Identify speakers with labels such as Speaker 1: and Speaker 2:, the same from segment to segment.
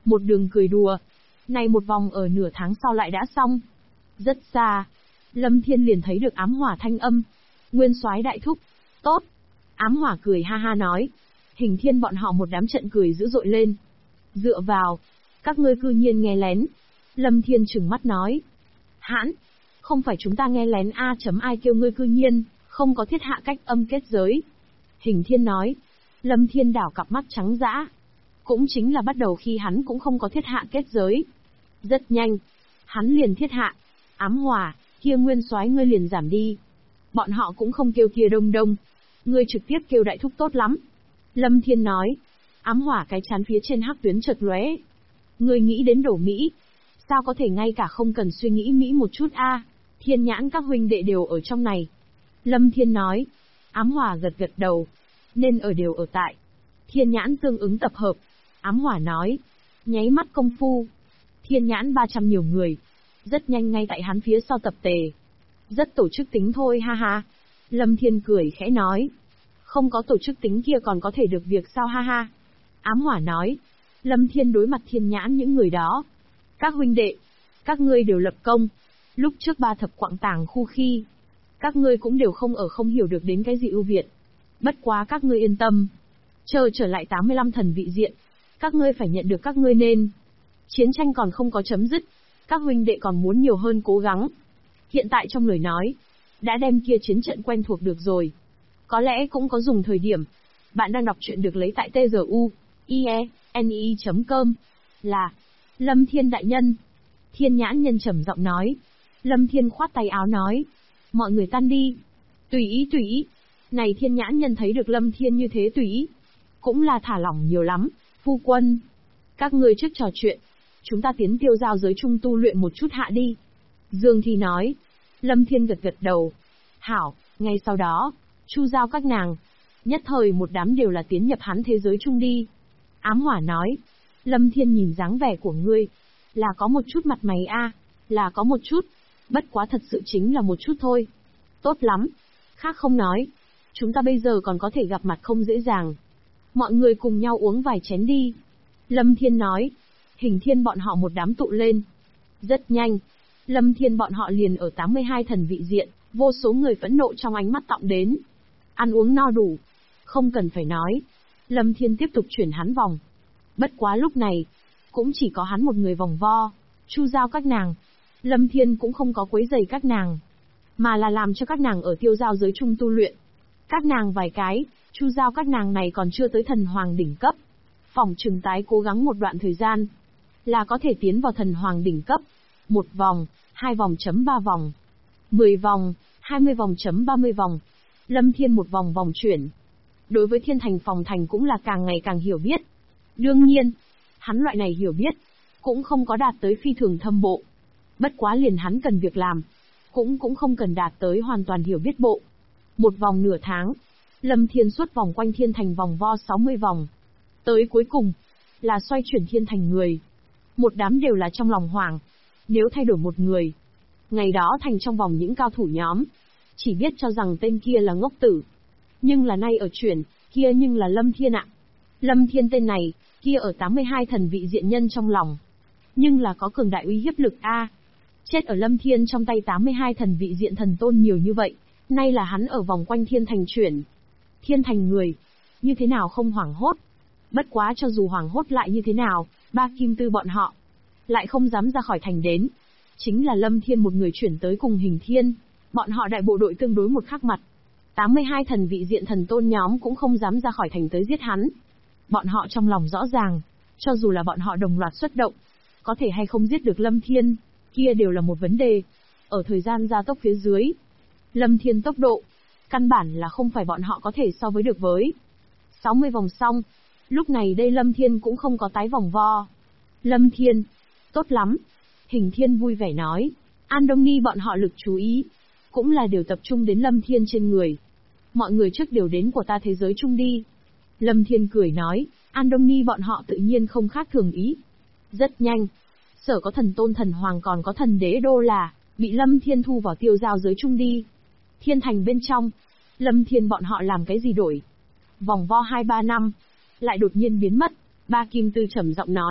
Speaker 1: một đường cười đùa. Này một vòng ở nửa tháng sau lại đã xong. Rất xa, Lâm Thiên liền thấy được Ám Hỏa thanh âm. Nguyên soái đại thúc, tốt. Ám Hỏa cười ha ha nói. Hình Thiên bọn họ một đám trận cười dữ dội lên. Dựa vào, các ngươi cư nhiên nghe lén. Lâm Thiên trừng mắt nói. Hãn, không phải chúng ta nghe lén ai kêu ngươi cư nhiên, không có thiết hạ cách âm kết giới. Hình Thiên nói. Lâm Thiên đảo cặp mắt trắng dã. Cũng chính là bắt đầu khi hắn cũng không có thiết hạ kết giới. Rất nhanh, hắn liền thiết hạ. Ám Hỏa, kia Nguyên soái ngươi liền giảm đi. Bọn họ cũng không kêu kia đông đông. Ngươi trực tiếp kêu đại thúc tốt lắm. Lâm Thiên nói. Ám Hỏa cái chán phía trên hắc tuyến chợt lóe. Ngươi nghĩ đến đổ Mỹ. Sao có thể ngay cả không cần suy nghĩ Mỹ một chút a? Thiên Nhãn các huynh đệ đều ở trong này. Lâm Thiên nói. Ám Hỏa gật gật đầu. Nên ở đều ở tại. Thiên Nhãn tương ứng tập hợp. Ám Hỏa nói. Nháy mắt công phu. Thiên Nhãn 300 nhiều người. Rất nhanh ngay tại hắn phía sau tập tề. Rất tổ chức tính thôi ha ha. Lâm Thiên cười khẽ nói. Không có tổ chức tính kia còn có thể được việc sao ha ha. Ám Hỏa nói. Lâm Thiên đối mặt Thiên Nhãn những người đó. Các huynh đệ, các ngươi đều lập công. Lúc trước 3 thập quạng tàng khu khi, các ngươi cũng đều không hiểu được đến cái gì ưu việt. Bất quá các ngươi yên tâm. Chờ trở lại 85 thần vị diện, các ngươi phải nhận được các ngươi nên. Chiến tranh còn không có chấm dứt, các huynh đệ còn muốn nhiều hơn cố gắng. Hiện tại trong lời nói, đã đem kia chiến trận quen thuộc được rồi. Có lẽ cũng có dùng thời điểm. Bạn đang đọc truyện được lấy tại tzu.ie.ne.com. Là Lâm Thiên đại nhân. Thiên Nhãn nhân trầm giọng nói. Lâm Thiên khoát tay áo nói. Mọi người tan đi. Tùy ý tùy ý. Này Thiên Nhãn nhân thấy được Lâm Thiên như thế tùy ý. Cũng là thả lỏng nhiều lắm. Phu quân. Các ngươi trước trò chuyện. Chúng ta tiến tiêu giao giới trung tu luyện một chút hạ đi. Dương Thi nói. Lâm Thiên gật gật đầu. Hảo, ngay sau đó, chu giao các nàng. Nhất thời một đám đều là tiến nhập hắn thế giới chung đi. Ám Hỏa nói. Lâm Thiên nhìn dáng vẻ của ngươi. Là có một chút mặt mày a, là có một chút. Bất quá thật sự chính là một chút thôi. Tốt lắm. Khác không nói. Chúng ta bây giờ còn có thể gặp mặt không dễ dàng. Mọi người cùng nhau uống vài chén đi. Lâm Thiên nói. Hình Thiên bọn họ một đám tụ lên. Rất nhanh. Lâm Thiên bọn họ liền ở 82 thần vị diện, vô số người phẫn nộ trong ánh mắt tọng đến. Ăn uống no đủ. Không cần phải nói. Lâm Thiên tiếp tục chuyển hắn vòng. Bất quá lúc này, cũng chỉ có hắn một người vòng vo, chu giao các nàng. Lâm Thiên cũng không có quấy rầy các nàng, mà là làm cho các nàng ở tiêu giao giới chung tu luyện. Các nàng vài cái, chu giao các nàng này còn chưa tới thần hoàng đỉnh cấp. Phỏng chừng tái cố gắng một đoạn thời gian, là có thể tiến vào thần hoàng đỉnh cấp. 1 vòng, 2 vòng chấm 3 vòng, 10 vòng, 20 vòng chấm 30 vòng. Lâm Thiên một vòng vòng chuyển. Đối với thiên thành phòng thành cũng là càng ngày càng hiểu biết. Đương nhiên, hắn loại này hiểu biết, cũng không có đạt tới phi thường thâm bộ. Bất quá liền hắn cần việc làm, cũng không cần đạt tới hoàn toàn hiểu biết bộ. Một vòng nửa tháng, Lâm Thiên suốt vòng quanh thiên thành vòng vo 60 vòng. Tới cuối cùng, là xoay chuyển thiên thành người. Một đám đều là trong lòng hoảng. Nếu thay đổi một người, ngày đó thành trong vòng những cao thủ nhóm, chỉ biết cho rằng tên kia là ngốc tử. Nhưng là nay ở chuyển, kia nhưng là Lâm Thiên ạ. Lâm Thiên tên này, kia ở 82 thần vị diện nhân trong lòng. Nhưng là có cường đại uy hiếp lực a. Chết ở Lâm Thiên trong tay 82 thần vị diện thần tôn nhiều như vậy, nay là hắn ở vòng quanh thiên thành chuyển. Thiên thành người, như thế nào không hoảng hốt. Bất quá cho dù hoảng hốt lại như thế nào, ba kim tư bọn họ lại không dám ra khỏi thành đến. Chính là Lâm Thiên một người chuyển tới cùng Hình Thiên, bọn họ đại bộ đội tương đối một khắc mặt. 82 thần vị diện thần tôn nhóm cũng không dám ra khỏi thành tới giết hắn. Bọn họ trong lòng rõ ràng, cho dù là bọn họ đồng loạt xuất động, có thể hay không giết được Lâm Thiên, kia đều là một vấn đề. Ở thời gian gia tốc phía dưới, Lâm Thiên tốc độ, căn bản là không phải bọn họ có thể so với được với. 60 vòng xong, lúc này đây Lâm Thiên cũng không có tái vòng vo. Lâm Thiên, tốt lắm. Hình Thiên vui vẻ nói, An Đông Ni bọn họ lực chú ý, cũng là đều tập trung đến Lâm Thiên trên người. Mọi người trước đều đến của ta thế giới chung đi. Lâm Thiên cười nói, An Đông Ni bọn họ tự nhiên không khác thường ý. Rất nhanh, sở có thần tôn thần hoàng còn có thần đế đô là, bị Lâm Thiên thu vào tiêu giao giới chung đi. Thiên thành bên trong, Lâm Thiên bọn họ làm cái gì đổi? Vòng vo 2-3 năm, lại đột nhiên biến mất. Ba Kim Tư trầm giọng nói,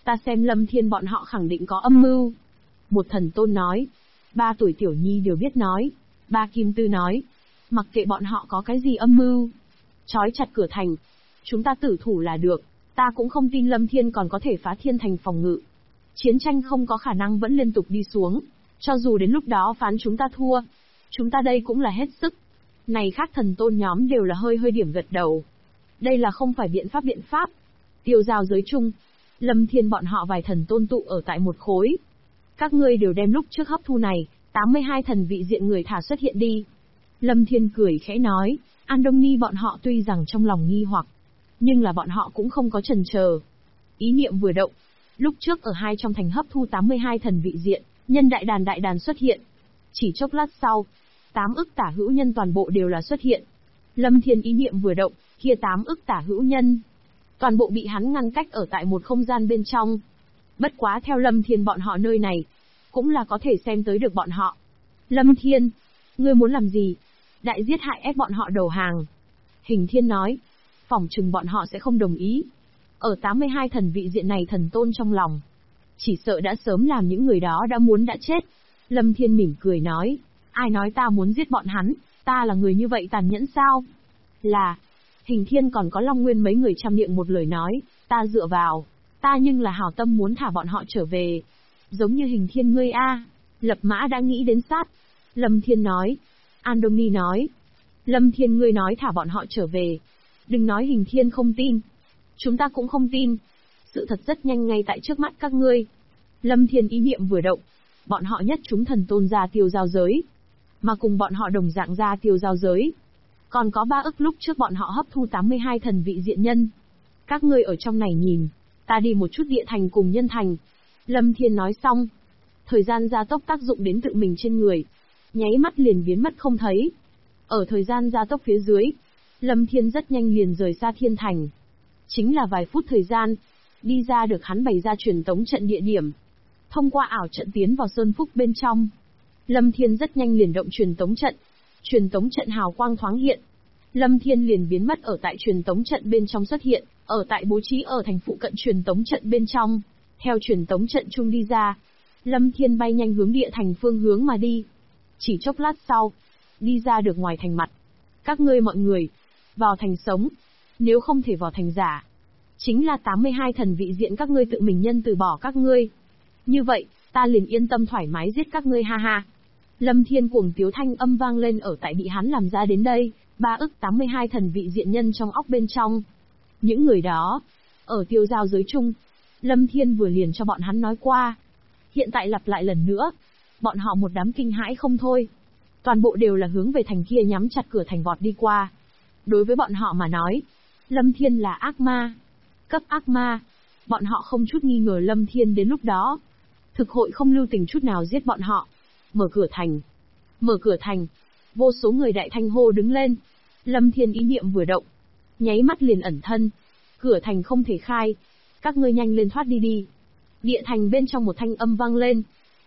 Speaker 1: Ta xem Lâm Thiên bọn họ khẳng định có âm mưu. Một thần tôn nói. 3 tuổi tiểu nhi đều biết nói. Ba Kim Tư nói. Mặc kệ bọn họ có cái gì âm mưu. Trói chặt cửa thành. Chúng ta tử thủ là được. Ta cũng không tin Lâm Thiên còn có thể phá thiên thành phòng ngự. Chiến tranh không có khả năng vẫn liên tục đi xuống. Cho dù đến lúc đó phán chúng ta thua. Chúng ta đây cũng là hết sức. Này khác thần tôn nhóm đều là hơi hơi điểm gật đầu. Đây là không phải biện pháp. Tiêu giao giới chung. Lâm Thiên bọn họ vài thần tôn tụ ở tại một khối. Các ngươi đều đem lúc trước hấp thu này, 82 thần vị diện người thả xuất hiện đi. Lâm Thiên cười khẽ nói, Andoni bọn họ tuy rằng trong lòng nghi hoặc, nhưng là bọn họ cũng không có chần chờ. Ý niệm vừa động, lúc trước ở hai trong thành hấp thu 82 thần vị diện, nhân đại đàn xuất hiện. Chỉ chốc lát sau, 8 ức tả hữu nhân toàn bộ đều là xuất hiện. Lâm Thiên ý niệm vừa động, kia 8 ức tả hữu nhân, toàn bộ bị hắn ngăn cách ở tại một không gian bên trong. Bất quá theo Lâm Thiên bọn họ nơi này, cũng là có thể xem tới được bọn họ. Lâm Thiên, ngươi muốn làm gì? Đại giết hại ép bọn họ đầu hàng. Hình Thiên nói, phỏng chừng bọn họ sẽ không đồng ý. Ở 82 thần vị diện này thần tôn trong lòng, chỉ sợ đã sớm làm những người đó đã chết. Lâm Thiên mỉm cười nói, ai nói ta muốn giết bọn hắn, ta là người như vậy tàn nhẫn sao? Là, Hình Thiên còn có Long Nguyên mấy người trăm miệng một lời nói, ta dựa vào, ta nhưng là hảo tâm muốn thả bọn họ trở về. Giống như Hình Thiên ngươi a, Lập Mã đã nghĩ đến sát. Lâm Thiên nói, Andoni nói, Lâm Thiên ngươi nói thả bọn họ trở về. Đừng nói Hình Thiên không tin. Chúng ta cũng không tin. Sự thật rất nhanh ngay tại trước mắt các ngươi. Lâm Thiên ý niệm vừa động. Bọn họ nhất chúng thần tôn ra tiêu giao giới. Mà cùng bọn họ đồng dạng ra tiêu giao giới. Còn có 3 ức lúc trước bọn họ hấp thu 82 thần vị diện nhân. Các ngươi ở trong này nhìn. Ta đi một chút địa thành cùng nhân thành. Lâm Thiên nói xong. Thời gian gia tốc tác dụng đến tự mình trên người. Nháy mắt liền biến mất không thấy. Ở thời gian gia tốc phía dưới, Lâm Thiên rất nhanh liền rời xa thiên thành. Chính là vài phút thời gian, đi ra được hắn bày ra truyền tống trận địa điểm. Thông qua ảo trận tiến vào Sơn Phúc bên trong. Lâm Thiên rất nhanh liền động truyền tống trận. Truyền tống trận hào quang thoáng hiện. Lâm Thiên liền biến mất ở tại truyền tống trận bên trong xuất hiện, ở tại bố trí ở thành phụ cận truyền tống trận bên trong. Theo truyền tống trận chung đi ra, Lâm Thiên bay nhanh hướng địa thành phương hướng mà đi. Chỉ chốc lát sau, đi ra được ngoài thành mặt. Các ngươi mọi người, vào thành sống, nếu không thể vào thành giả. Chính là 82 thần vị diện các ngươi tự mình nhân từ bỏ các ngươi. Như vậy, ta liền yên tâm thoải mái giết các ngươi ha ha. Lâm Thiên cuồng tiếu thanh âm vang lên ở tại bị hắn làm ra đến đây, 3 ức 82 thần vị diện nhân trong óc bên trong. Những người đó, ở tiêu giao giới chung, Lâm Thiên vừa liền cho bọn hắn nói qua. Hiện tại lặp lại lần nữa, bọn họ một đám kinh hãi không thôi. Toàn bộ đều là hướng về thành kia nhắm chặt cửa thành vọt đi qua. Đối với bọn họ mà nói, Lâm Thiên là ác ma. Cấp ác ma. Bọn họ không chút nghi ngờ Lâm Thiên đến lúc đó. Thực hội không lưu tình chút nào giết bọn họ. Mở cửa thành. Mở cửa thành. Vô số người đại thanh hô đứng lên. Lâm Thiên ý niệm vừa động. Nháy mắt liền ẩn thân. Cửa thành không thể khai. Các ngươi nhanh lên thoát đi đi. Địa thành bên trong một thanh âm vang lên.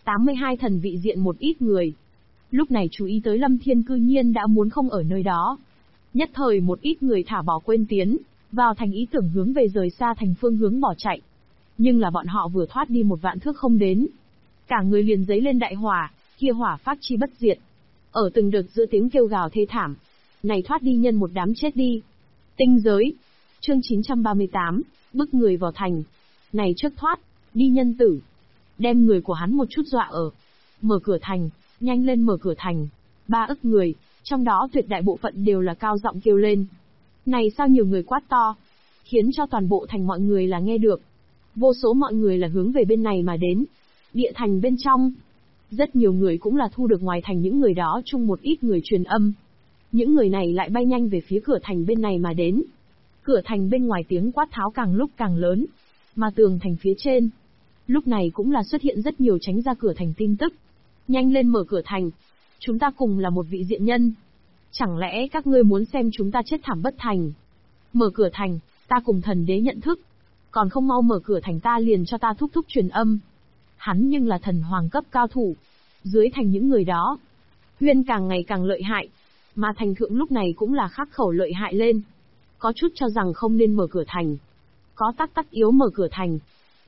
Speaker 1: 82 thần vị diện một ít người. Lúc này chú ý tới Lâm Thiên cư nhiên đã muốn không ở nơi đó. Nhất thời một ít người thả bỏ quên tiến, vào thành ý tưởng hướng về rời xa thành phương hướng bỏ chạy. Nhưng là bọn họ vừa thoát đi một vạn thước không đến. Cả người liền giấy lên đại hỏa, kia hỏa phát chi bất diệt. Ở từng đợt giữa tiếng kêu gào thê thảm. Này thoát đi nhân một đám chết đi. Tinh giới. Chương 938, bức người vào thành. Này trước thoát, đi nhân tử. Đem người của hắn một chút dọa ở. Mở cửa thành, nhanh lên mở cửa thành. 3 ức người, trong đó tuyệt đại bộ phận đều là cao giọng kêu lên. Này sao nhiều người quát to, khiến cho toàn bộ thành mọi người là nghe được. Vô số mọi người là hướng về bên này mà đến. Địa thành bên trong, rất nhiều người cũng là thu được ngoài thành những người đó chung một ít người truyền âm. Những người này lại bay nhanh về phía cửa thành bên này mà đến. Cửa thành bên ngoài tiếng quát tháo càng lúc càng lớn, mà tường thành phía trên, lúc này cũng là xuất hiện rất nhiều tránh ra cửa thành tin tức. Nhanh lên mở cửa thành, chúng ta cùng là một vị diện nhân. Chẳng lẽ các ngươi muốn xem chúng ta chết thảm bất thành? Mở cửa thành, ta cùng thần đế nhận thức. Còn không mau mở cửa thành ta liền cho ta thúc truyền âm. Hắn nhưng là thần hoàng cấp cao thủ. Dưới thành những người đó, Huyên càng ngày càng lợi hại. Mà thành thượng lúc này cũng là khắc khẩu lợi hại lên. Có chút cho rằng không nên mở cửa thành. Có tắc yếu mở cửa thành.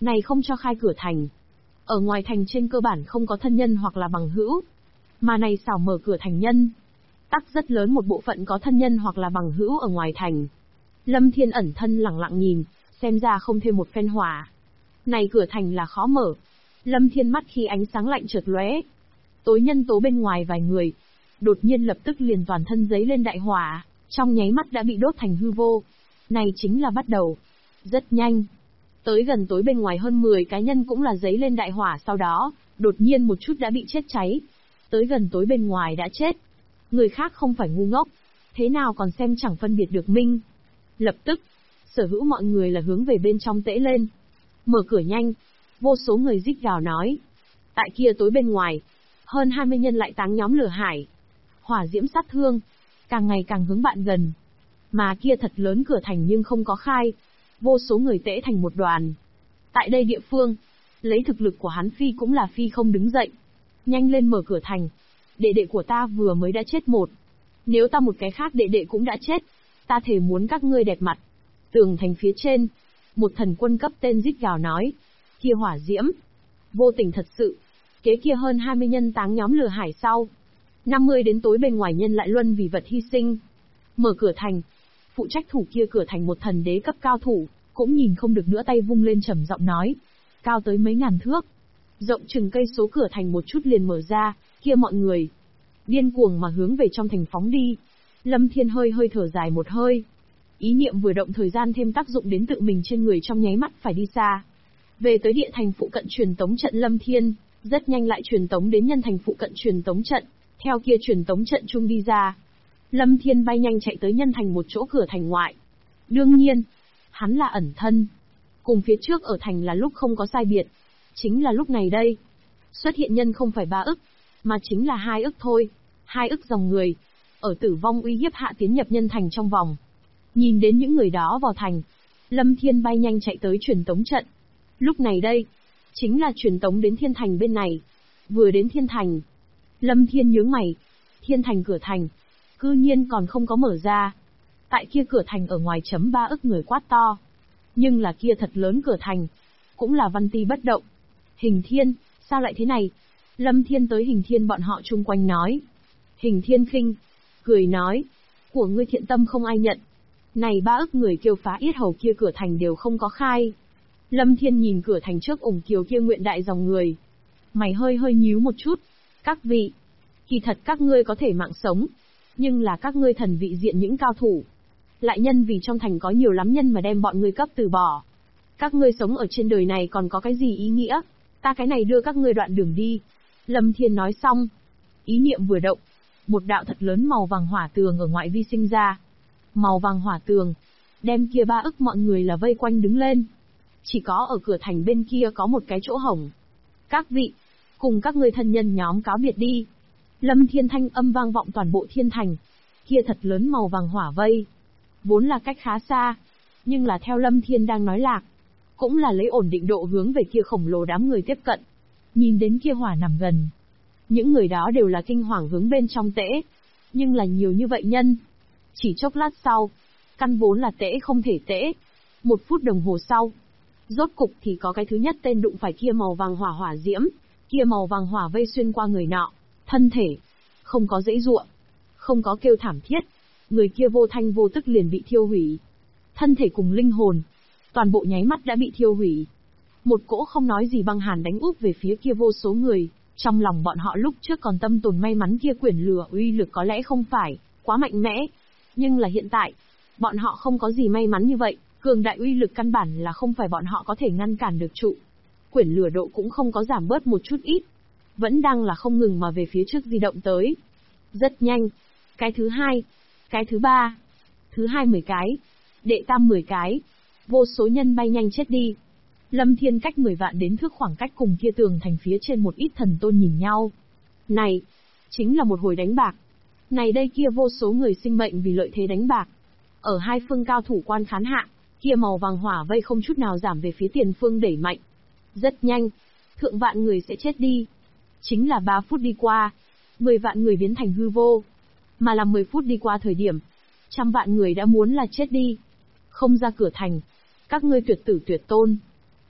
Speaker 1: Này không cho khai cửa thành. Ở ngoài thành trên cơ bản không có thân nhân hoặc là bằng hữu. Mà này xảo mở cửa thành nhân. Tắc rất lớn một bộ phận có thân nhân hoặc là bằng hữu ở ngoài thành. Lâm Thiên ẩn thân lặng lặng nhìn, xem ra không thêm một phen hỏa. Này cửa thành là khó mở. Lâm Thiên mắt khi ánh sáng lạnh chợt lóe. Tối nhân tố bên ngoài vài người. Đột nhiên lập tức liền toàn thân giấy lên đại hỏa, trong nháy mắt đã bị đốt thành hư vô. Này chính là bắt đầu. Rất nhanh. Tới gần tối bên ngoài hơn 10 cá nhân cũng là giấy lên đại hỏa, sau đó, đột nhiên một chút đã bị chết cháy. Tới gần tối bên ngoài đã chết. Người khác không phải ngu ngốc. Thế nào còn xem chẳng phân biệt được minh. Lập tức, sở hữu mọi người là hướng về bên trong tễ lên. Mở cửa nhanh. Vô số người rít gào nói. Tại kia tối bên ngoài, hơn 20 nhân lại táng nhóm lửa hải. Hỏa diễm sát thương, càng ngày càng hướng bạn gần. Mà kia thật lớn cửa thành nhưng không có khai. Vô số người tễ thành một đoàn. Tại đây địa phương, lấy thực lực của hắn phi cũng là phi không đứng dậy. Nhanh lên mở cửa thành. Đệ đệ của ta vừa mới đã chết một. Nếu ta một cái khác đệ đệ cũng đã chết, ta thề muốn các ngươi đẹp mặt. Tường thành phía trên, một thần quân cấp tên rít gào nói. Kia hỏa diễm, vô tình thật sự. Kế kia hơn 20 nhân táng nhóm lửa hải sau. 50 đến tối bên ngoài nhân lại luân vì vật hy sinh. Mở cửa thành. Phụ trách thủ kia cửa thành một thần đế cấp cao thủ, cũng nhìn không được nữa tay vung lên trầm giọng nói. Cao tới mấy ngàn thước. Rộng chừng cây số cửa thành một chút liền mở ra, kia mọi người. Điên cuồng mà hướng về trong thành phóng đi. Lâm Thiên hơi thở dài một hơi. Ý niệm vừa động thời gian thêm tác dụng đến tự mình trên người trong nháy mắt phải đi xa. Về tới địa thành phụ cận truyền tống trận Lâm Thiên, rất nhanh lại truyền tống đến nhân thành phụ cận truyền tống trận, theo kia truyền tống trận chung đi ra. Lâm Thiên bay nhanh chạy tới nhân thành một chỗ cửa thành ngoại. Đương nhiên, hắn là ẩn thân. Cùng phía trước ở thành là lúc không có sai biệt. Chính là lúc này đây. Xuất hiện nhân không phải 3 ức, mà chính là 2 ức thôi. 2 ức dòng người. Ở tử vong uy hiếp hạ tiến nhập nhân thành trong vòng. Nhìn đến những người đó vào thành. Lâm Thiên bay nhanh chạy tới truyền tống trận. Lúc này đây, chính là truyền tống đến thiên thành bên này. Vừa đến thiên thành. Lâm Thiên nhướng mày. Thiên thành cửa thành. Cư nhiên còn không có mở ra. Tại kia cửa thành ở ngoài chấm 3 ức người quát to. Nhưng là kia thật lớn cửa thành. Cũng là văn ti bất động. Hình Thiên, sao lại thế này? Lâm Thiên tới Hình Thiên bọn họ chung quanh nói. Hình Thiên khinh, cười nói. Của ngươi thiện tâm không ai nhận. Này 3 ức người kêu phá yết hầu kia cửa thành đều không có khai. Lâm Thiên nhìn cửa thành trước ủng kiều kia nguyện đại dòng người. Mày hơi nhíu một chút. Các vị, kỳ thật các ngươi có thể mạng sống. Nhưng là các ngươi thần vị diện những cao thủ. Lại nhân vì trong thành có nhiều lắm nhân mà đem bọn ngươi cấp từ bỏ. Các ngươi sống ở trên đời này còn có cái gì ý nghĩa? Ta cái này đưa các ngươi đoạn đường đi. Lâm Thiên nói xong. Ý niệm vừa động. Một đạo thật lớn màu vàng hỏa tường ở ngoại vi sinh ra. Màu vàng hỏa tường. Đem kia 3 ức mọi người là vây quanh đứng lên. Chỉ có ở cửa thành bên kia có một cái chỗ hổng. Các vị, cùng các ngươi thân nhân nhóm cáo biệt đi. Lâm Thiên thanh âm vang vọng toàn bộ thiên thành. Kia thật lớn màu vàng hỏa vây. Vốn là cách khá xa. Nhưng là theo Lâm Thiên đang nói lạc. Cũng là lấy ổn định độ hướng về kia khổng lồ đám người tiếp cận. Nhìn đến kia hỏa nằm gần. Những người đó đều là kinh hoàng hướng bên trong tễ. Nhưng là nhiều như vậy nhân. Chỉ chốc lát sau. Căn vốn là tễ không thể tễ. 1 phút đồng hồ sau. Rốt cục thì có cái thứ nhất tên đụng phải kia màu vàng hỏa diễm. Kia màu vàng hỏa vây xuyên qua người nọ. Thân thể. Không có dãy ruộng. Không có kêu thảm thiết. Người kia vô thanh vô tức liền bị thiêu hủy. Thân thể cùng linh hồn. Toàn bộ nháy mắt đã bị thiêu hủy. Một cỗ không nói gì băng hàn đánh úp về phía kia vô số người. Trong lòng bọn họ lúc trước còn tâm tồn may mắn kia quyển lửa uy lực có lẽ không phải quá mạnh mẽ. Nhưng là hiện tại, bọn họ không có gì may mắn như vậy. Cường đại uy lực căn bản là không phải bọn họ có thể ngăn cản được trụ. Quyển lửa độ cũng không có giảm bớt một chút ít. Vẫn đang là không ngừng mà về phía trước di động tới. Rất nhanh. Cái thứ 2. Cái thứ 3. Thứ 2 10 cái. Đệ tam 10 cái. Vô số nhân bay nhanh chết đi. Lâm Thiên cách 10 vạn đến thước khoảng cách cùng kia tường thành phía trên một ít thần tôn nhìn nhau. Này, chính là một hồi đánh bạc. Này đây kia vô số người sinh mệnh vì lợi thế đánh bạc. Ở hai phương cao thủ quan khán hạ, kia màu vàng hỏa vây không chút nào giảm về phía tiền phương đẩy mạnh. Rất nhanh, thượng vạn người sẽ chết đi. Chính là 3 phút đi qua, 10 vạn người biến thành hư vô. Mà là 10 phút đi qua thời điểm, 100 vạn người đã muốn là chết đi. Không ra cửa thành, các ngươi tuyệt tử tuyệt tôn.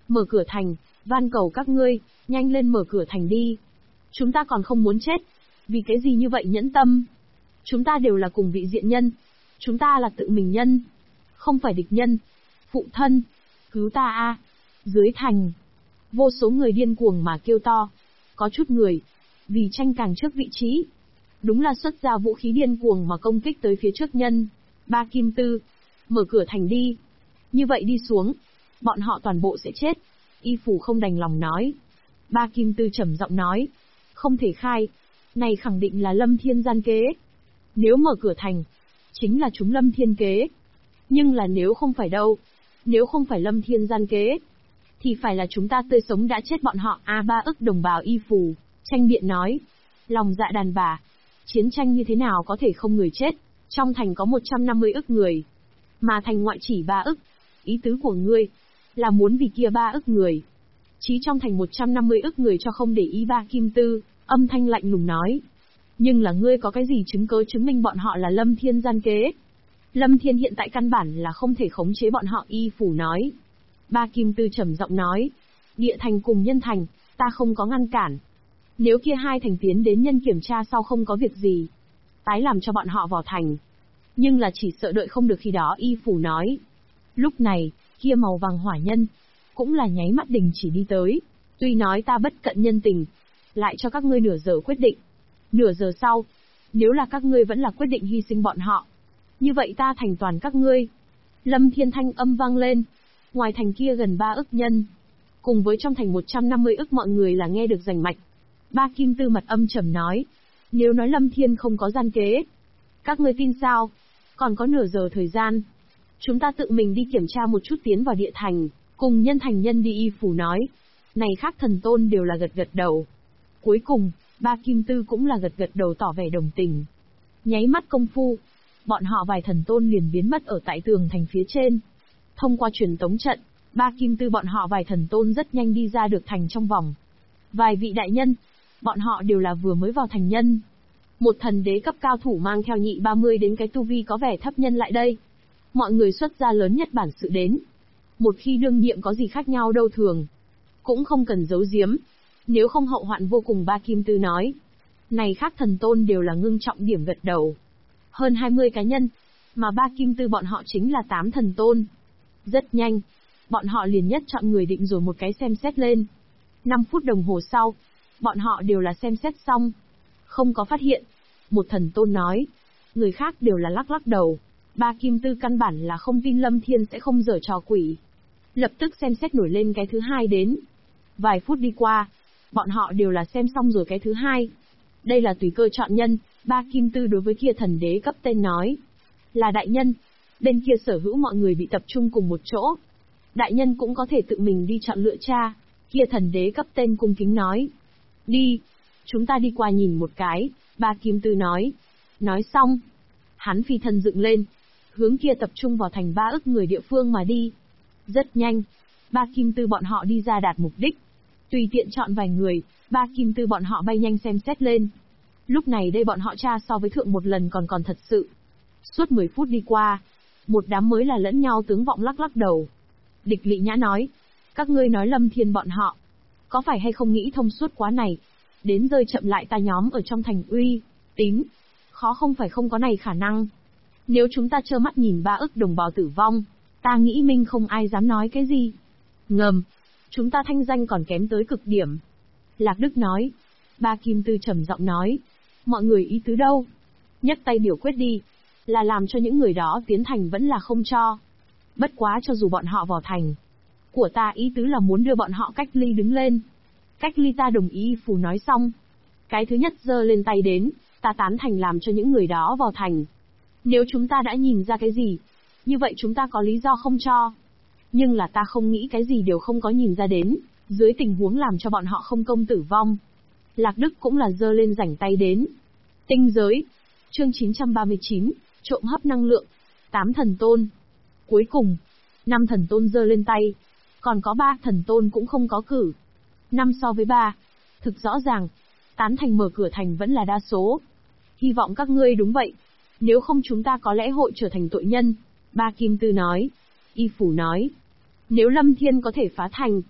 Speaker 1: Mở cửa thành, van cầu các ngươi, nhanh lên mở cửa thành đi. Chúng ta còn không muốn chết. Vì cái gì như vậy nhẫn tâm? Chúng ta đều là cùng vị diện nhân. Chúng ta là tự mình nhân. Không phải địch nhân. Phụ thân. Cứu ta a! Dưới thành. Vô số người điên cuồng mà kêu to. Có chút người. Vì tranh càng trước vị trí. Đúng là xuất ra vũ khí điên cuồng mà công kích tới phía trước nhân. Ba Kim Tư. Mở cửa thành đi. Như vậy đi xuống. Bọn họ toàn bộ sẽ chết. Y Phủ không đành lòng nói. Ba Kim Tư trầm giọng nói. Không thể khai. Này khẳng định là Lâm Thiên gian kế. Nếu mở cửa thành, chính là chúng Lâm Thiên kế. Nhưng là nếu không phải đâu. Nếu không phải Lâm Thiên gian kế, thì phải là chúng ta tươi sống đã chết bọn họ. Ba ức đồng bào Y Phủ, tranh biện nói. Lòng dạ đàn bà. Chiến tranh như thế nào có thể không người chết. Trong thành có 150 ức người. Mà thành ngoại chỉ 3 ức. Ý tứ của ngươi là muốn vì kia 3 ức người. Chí trong thành 150 ức người cho không để ý. Ba Kim Tư, âm thanh lạnh lùng nói. Nhưng là ngươi có cái gì chứng cứ chứng minh bọn họ là Lâm Thiên gian kế? Lâm Thiên hiện tại căn bản là không thể khống chế bọn họ. Y Phủ nói. Ba Kim Tư trầm giọng nói. Địa thành cùng nhân thành, ta không có ngăn cản. Nếu kia hai thành tiến đến nhân kiểm tra sau không có việc gì, tái làm cho bọn họ vào thành. Nhưng là chỉ sợ đợi không được khi đó. Y Phủ nói. Lúc này, kia màu vàng hỏa nhân, cũng là nháy mắt đình chỉ đi tới. Tuy nói ta bất cận nhân tình, lại cho các ngươi nửa giờ quyết định. Nửa giờ sau, nếu là các ngươi vẫn là quyết định hy sinh bọn họ, như vậy ta thành toàn các ngươi. Lâm Thiên thanh âm vang lên. Ngoài thành kia gần 3 ức nhân, cùng với trong thành 150 ức mọi người là nghe được rành mạch. Ba Kim Tư mặt âm trầm nói. Nếu nói Lâm Thiên không có gian kế, các ngươi tin sao? Còn có nửa giờ thời gian. Chúng ta tự mình đi kiểm tra một chút tiến vào địa thành, cùng nhân thành nhân đi. Y Phủ nói. Này khác thần tôn đều là gật gật đầu. Cuối cùng, Ba Kim Tư cũng là gật gật đầu tỏ vẻ đồng tình. Nháy mắt công phu, bọn họ vài thần tôn liền biến mất ở tại tường thành phía trên. Thông qua truyền tống trận, Ba Kim Tư bọn họ vài thần tôn rất nhanh đi ra được thành trong vòng. Vài vị đại nhân, bọn họ đều là vừa mới vào thành nhân. Một thần đế cấp cao thủ mang theo nhị 30 đến cái tu vi có vẻ thấp nhân lại đây. Mọi người xuất ra lớn nhất bản sự đến. Một khi đương nhiệm có gì khác nhau đâu thường, cũng không cần giấu giếm. Nếu không hậu hoạn vô cùng. Ba Kim Tư nói. Này khác thần tôn đều là ngưng trọng điểm gật đầu. Hơn 20 cá nhân, mà Ba Kim Tư bọn họ chính là 8 thần tôn. Rất nhanh, bọn họ liền nhất chọn người định rồi một cái xem xét lên. 5 phút đồng hồ sau, bọn họ đều là xem xét xong. Không có phát hiện. Một thần tôn nói. Người khác đều là lắc lắc đầu. Ba Kim Tư căn bản là không tin Lâm Thiên sẽ không giở trò quỷ. Lập tức xem xét nổi lên cái thứ hai đến. Vài phút đi qua, bọn họ đều là xem xong rồi cái thứ hai. Đây là tùy cơ chọn nhân. Ba Kim Tư đối với kia thần đế cấp tên nói. Là đại nhân. Bên kia sở hữu mọi người bị tập trung cùng một chỗ. Đại nhân cũng có thể tự mình đi chọn lựa cha. Kia thần đế cấp tên cung kính nói. Đi. Chúng ta đi qua nhìn một cái. Ba Kim Tư nói. Nói xong, hắn phi thân dựng lên, hướng kia tập trung vào thành 3 ức người địa phương mà đi. Rất nhanh, Ba Kim Tư bọn họ đi ra đạt mục đích. Tùy tiện chọn vài người, Ba Kim Tư bọn họ bay nhanh xem xét lên. Lúc này đây bọn họ tra so với thượng một lần còn thật sự. Suốt 10 phút đi qua, một đám mới là lẫn nhau tướng vọng lắc lắc đầu. Địch Lị Nhã nói. Các ngươi nói Lâm Thiên bọn họ, có phải hay không nghĩ thông suốt quá này, đến rơi chậm lại ta nhóm ở trong thành uy tín. Khó không phải không có này khả năng. Nếu chúng ta trơ mắt nhìn 3 ức đồng bào tử vong, ta nghĩ minh không ai dám nói cái gì. Ngầm, chúng ta thanh danh còn kém tới cực điểm. Lạc Đức nói. Ba Kim Tư trầm giọng nói. Mọi người ý tứ đâu? Nhấc tay biểu quyết đi. Là làm cho những người đó tiến thành vẫn là không cho. Bất quá cho dù bọn họ vào thành, của ta ý tứ là muốn đưa bọn họ cách ly đứng lên. Cách ly ta đồng ý. Phù nói xong, cái thứ nhất giơ lên tay đến. Ta tán thành làm cho những người đó vào thành. Nếu chúng ta đã nhìn ra cái gì, như vậy chúng ta có lý do không cho. Nhưng là ta không nghĩ cái gì đều không có nhìn ra đến, dưới tình huống làm cho bọn họ không công tử vong. Lạc Đức cũng là giơ lên rảnh tay đến. Tinh giới. Chương 939, trộm hấp năng lượng. 8 thần tôn. Cuối cùng, 5 thần tôn giơ lên tay. Còn có 3 thần tôn cũng không có cử. 5 so với 3. Thực rõ ràng, tán thành mở cửa thành vẫn là đa số. Hy vọng các ngươi đúng vậy. Nếu không chúng ta có lẽ hội trở thành tội nhân. Ba Kim Tư nói. Y Phủ nói. Nếu Lâm Thiên có thể phá thành,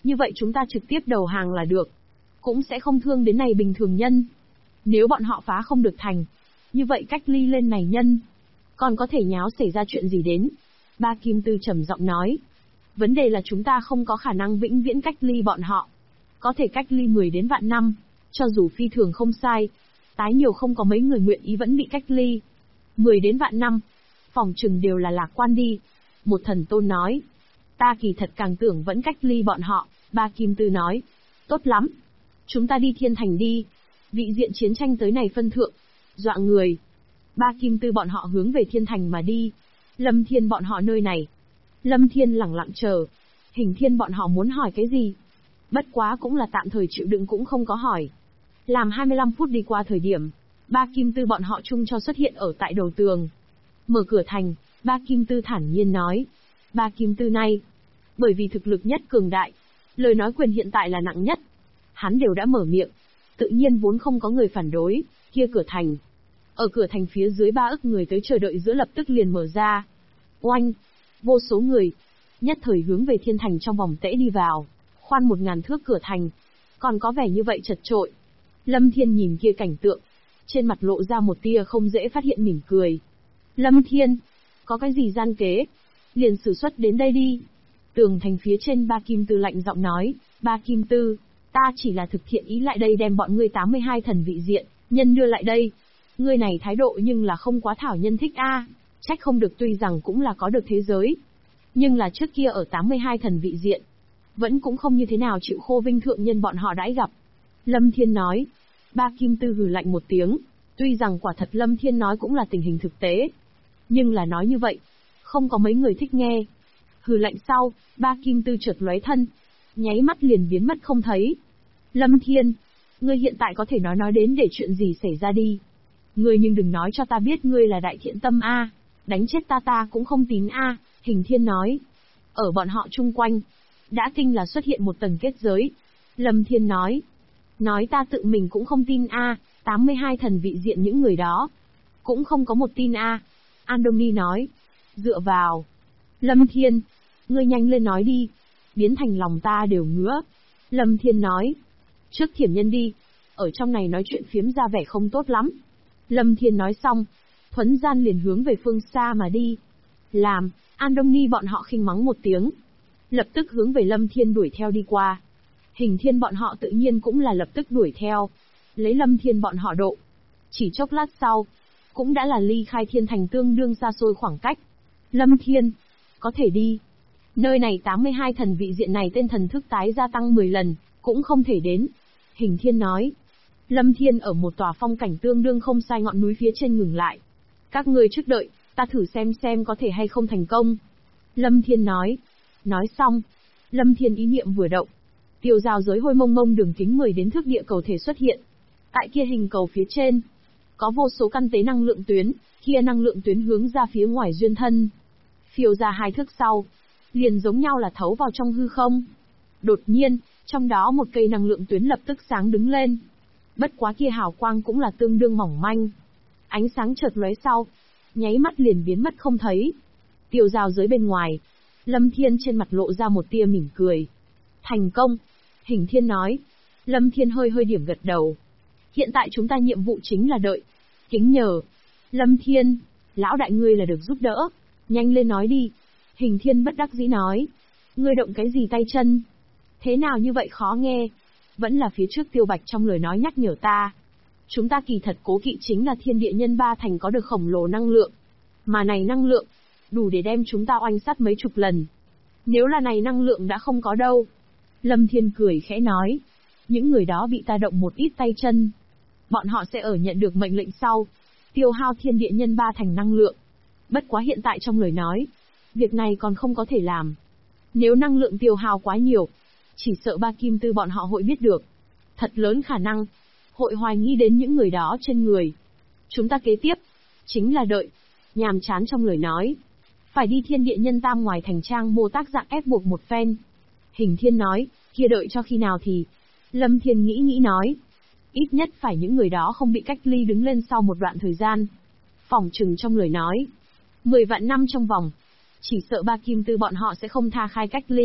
Speaker 1: Như vậy chúng ta trực tiếp đầu hàng là được. Cũng sẽ không thương đến này bình thường nhân. Nếu bọn họ phá không được thành, như vậy cách ly lên này nhân, còn có thể nháo xảy ra chuyện gì đến. Ba Kim Tư trầm giọng nói. Vấn đề là chúng ta không có khả năng vĩnh viễn cách ly bọn họ. Có thể cách ly 10 đến vạn năm, cho dù phi thường không sai. Tái nhiều không có mấy người nguyện ý vẫn bị cách ly. 10 đến vạn năm, phòng trừng đều là lạc quan đi. Một thần tôn nói. Ta kỳ thật càng tưởng vẫn cách ly bọn họ. Ba Kim Tư nói. Tốt lắm. Chúng ta đi Thiên Thành đi. Vị diện chiến tranh tới này phân thượng. Dọa người. Ba Kim Tư bọn họ hướng về Thiên Thành mà đi. Lâm Thiên bọn họ nơi này. Lâm Thiên lẳng lặng chờ. Hình Thiên bọn họ muốn hỏi cái gì? Bất quá cũng là tạm thời chịu đựng cũng không có hỏi. Làm 25 phút đi qua thời điểm, Ba Kim Tư bọn họ chung cho xuất hiện ở tại đầu tường. Mở cửa thành, Ba Kim Tư thản nhiên nói. Ba Kim Tư này, bởi vì thực lực nhất cường đại, lời nói quyền hiện tại là nặng nhất. Hắn đều đã mở miệng, tự nhiên vốn không có người phản đối, kia cửa thành. Ở cửa thành phía dưới 3 ức người tới chờ đợi giữa lập tức liền mở ra. Oanh! Vô số người, nhất thời hướng về Thiên Thành trong vòng tễ đi vào, khoan 1000 thước cửa thành. Còn có vẻ như vậy chật trội. Lâm Thiên nhìn kia cảnh tượng, trên mặt lộ ra một tia không dễ phát hiện mỉm cười. Lâm Thiên, có cái gì gian kế? Liền sử xuất đến đây đi. Tường thành phía trên Ba Kim Tư lạnh giọng nói. Ba Kim Tư, ta chỉ là thực thiện ý lại đây đem bọn ngươi 82 thần vị diện, nhân đưa lại đây. Ngươi này thái độ nhưng là không quá thảo nhân thích a. Trách không được, tuy rằng cũng là có được thế giới. Nhưng là trước kia ở 82 thần vị diện, vẫn cũng không như thế nào chịu khô vinh thượng nhân bọn họ đãi gặp. Lâm Thiên nói. Ba Kim Tư hừ lạnh một tiếng. Tuy rằng quả thật Lâm Thiên nói cũng là tình hình thực tế. Nhưng là nói như vậy, không có mấy người thích nghe. Hừ lạnh sau, Ba Kim Tư chợt lóe thân, nháy mắt liền biến mất không thấy. Lâm Thiên, ngươi hiện tại có thể nói đến để chuyện gì xảy ra đi. Ngươi nhưng đừng nói cho ta biết ngươi là đại thiện tâm a, đánh chết ta cũng không tín a. Hình Thiên nói. Ở bọn họ chung quanh, đã kinh là xuất hiện một tầng kết giới. Lâm Thiên nói. Nói ta tự mình cũng không tin a, 82 thần vị diện những người đó. Cũng không có một tin a. Andoni nói. Dựa vào. Lâm Thiên, ngươi nhanh lên nói đi. Biến thành lòng ta đều ngứa. Lâm Thiên nói. Trước thiểm nhân đi. Ở trong này nói chuyện phiếm ra vẻ không tốt lắm. Lâm Thiên nói xong, thuấn gian liền hướng về phương xa mà đi. Làm, Andoni bọn họ khinh mắng một tiếng. Lập tức hướng về Lâm Thiên đuổi theo đi qua. Hình Thiên bọn họ tự nhiên cũng là lập tức đuổi theo. Lấy Lâm Thiên bọn họ độ. Chỉ chốc lát sau, cũng đã là ly khai Thiên Thành tương đương xa xôi khoảng cách. Lâm Thiên, có thể đi. Nơi này 82 thần vị diện này tên thần thức tái gia tăng 10 lần, cũng không thể đến. Hình Thiên nói. Lâm Thiên ở một tòa phong cảnh tương đương không sai ngọn núi phía trên ngừng lại. Các ngươi trước đợi, ta thử xem có thể hay không thành công. Lâm Thiên nói. Nói xong, Lâm Thiên ý niệm vừa động. Tiêu giao giới hôi mông mông đường kính 10 đến thước địa cầu thể xuất hiện. Tại kia hình cầu phía trên, có vô số căn tế năng lượng tuyến, kia năng lượng tuyến hướng ra phía ngoài duyên thân. Phiêu ra 2 thước sau, liền giống nhau là thấu vào trong hư không. Đột nhiên, trong đó một cây năng lượng tuyến lập tức sáng đứng lên. Bất quá kia hào quang cũng là tương đương mỏng manh. Ánh sáng chợt lóe sau, nháy mắt liền biến mất không thấy. Tiêu giao giới bên ngoài, Lâm Thiên trên mặt lộ ra một tia mỉm cười. Thành công, Hình Thiên nói. Lâm Thiên hơi điểm gật đầu. Hiện tại chúng ta nhiệm vụ chính là đợi. Kính nhờ. Lâm Thiên, lão đại ngươi là được giúp đỡ. Nhanh lên nói đi. Hình Thiên bất đắc dĩ nói. Ngươi động cái gì tay chân? Thế nào như vậy khó nghe? Vẫn là phía trước Tiêu Bạch trong lời nói nhắc nhở ta. Chúng ta kỳ thật cố kỵ chính là thiên địa nhân ba thành có được khổng lồ năng lượng. Mà này năng lượng, đủ để đem chúng ta oanh sát mấy chục lần. Nếu là này năng lượng đã không có đâu. Lâm Thiên cười khẽ nói. Những người đó bị ta động một ít tay chân. Bọn họ sẽ ở nhận được mệnh lệnh sau. Tiêu hao thiên địa nhân ba thành năng lượng. Bất quá hiện tại trong lời nói. Việc này còn không có thể làm. Nếu năng lượng tiêu hao quá nhiều. Chỉ sợ Ba Kim Tư bọn họ hội biết được. Thật lớn khả năng. Hội hoài nghi đến những người đó trên người. Chúng ta kế tiếp. Chính là đợi. Nhàm chán trong lời nói. Phải đi thiên địa nhân tam ngoài thành trang mô tác dạng ép buộc một phen. Hình Thiên nói, kia đợi cho khi nào thì. Lâm Thiên nghĩ nói. Ít nhất phải những người đó không bị cách ly đứng lên sau một đoạn thời gian. Phỏng chừng trong lời nói. 10 vạn năm trong vòng. Chỉ sợ Ba Kim Tư bọn họ sẽ không tha khai cách ly.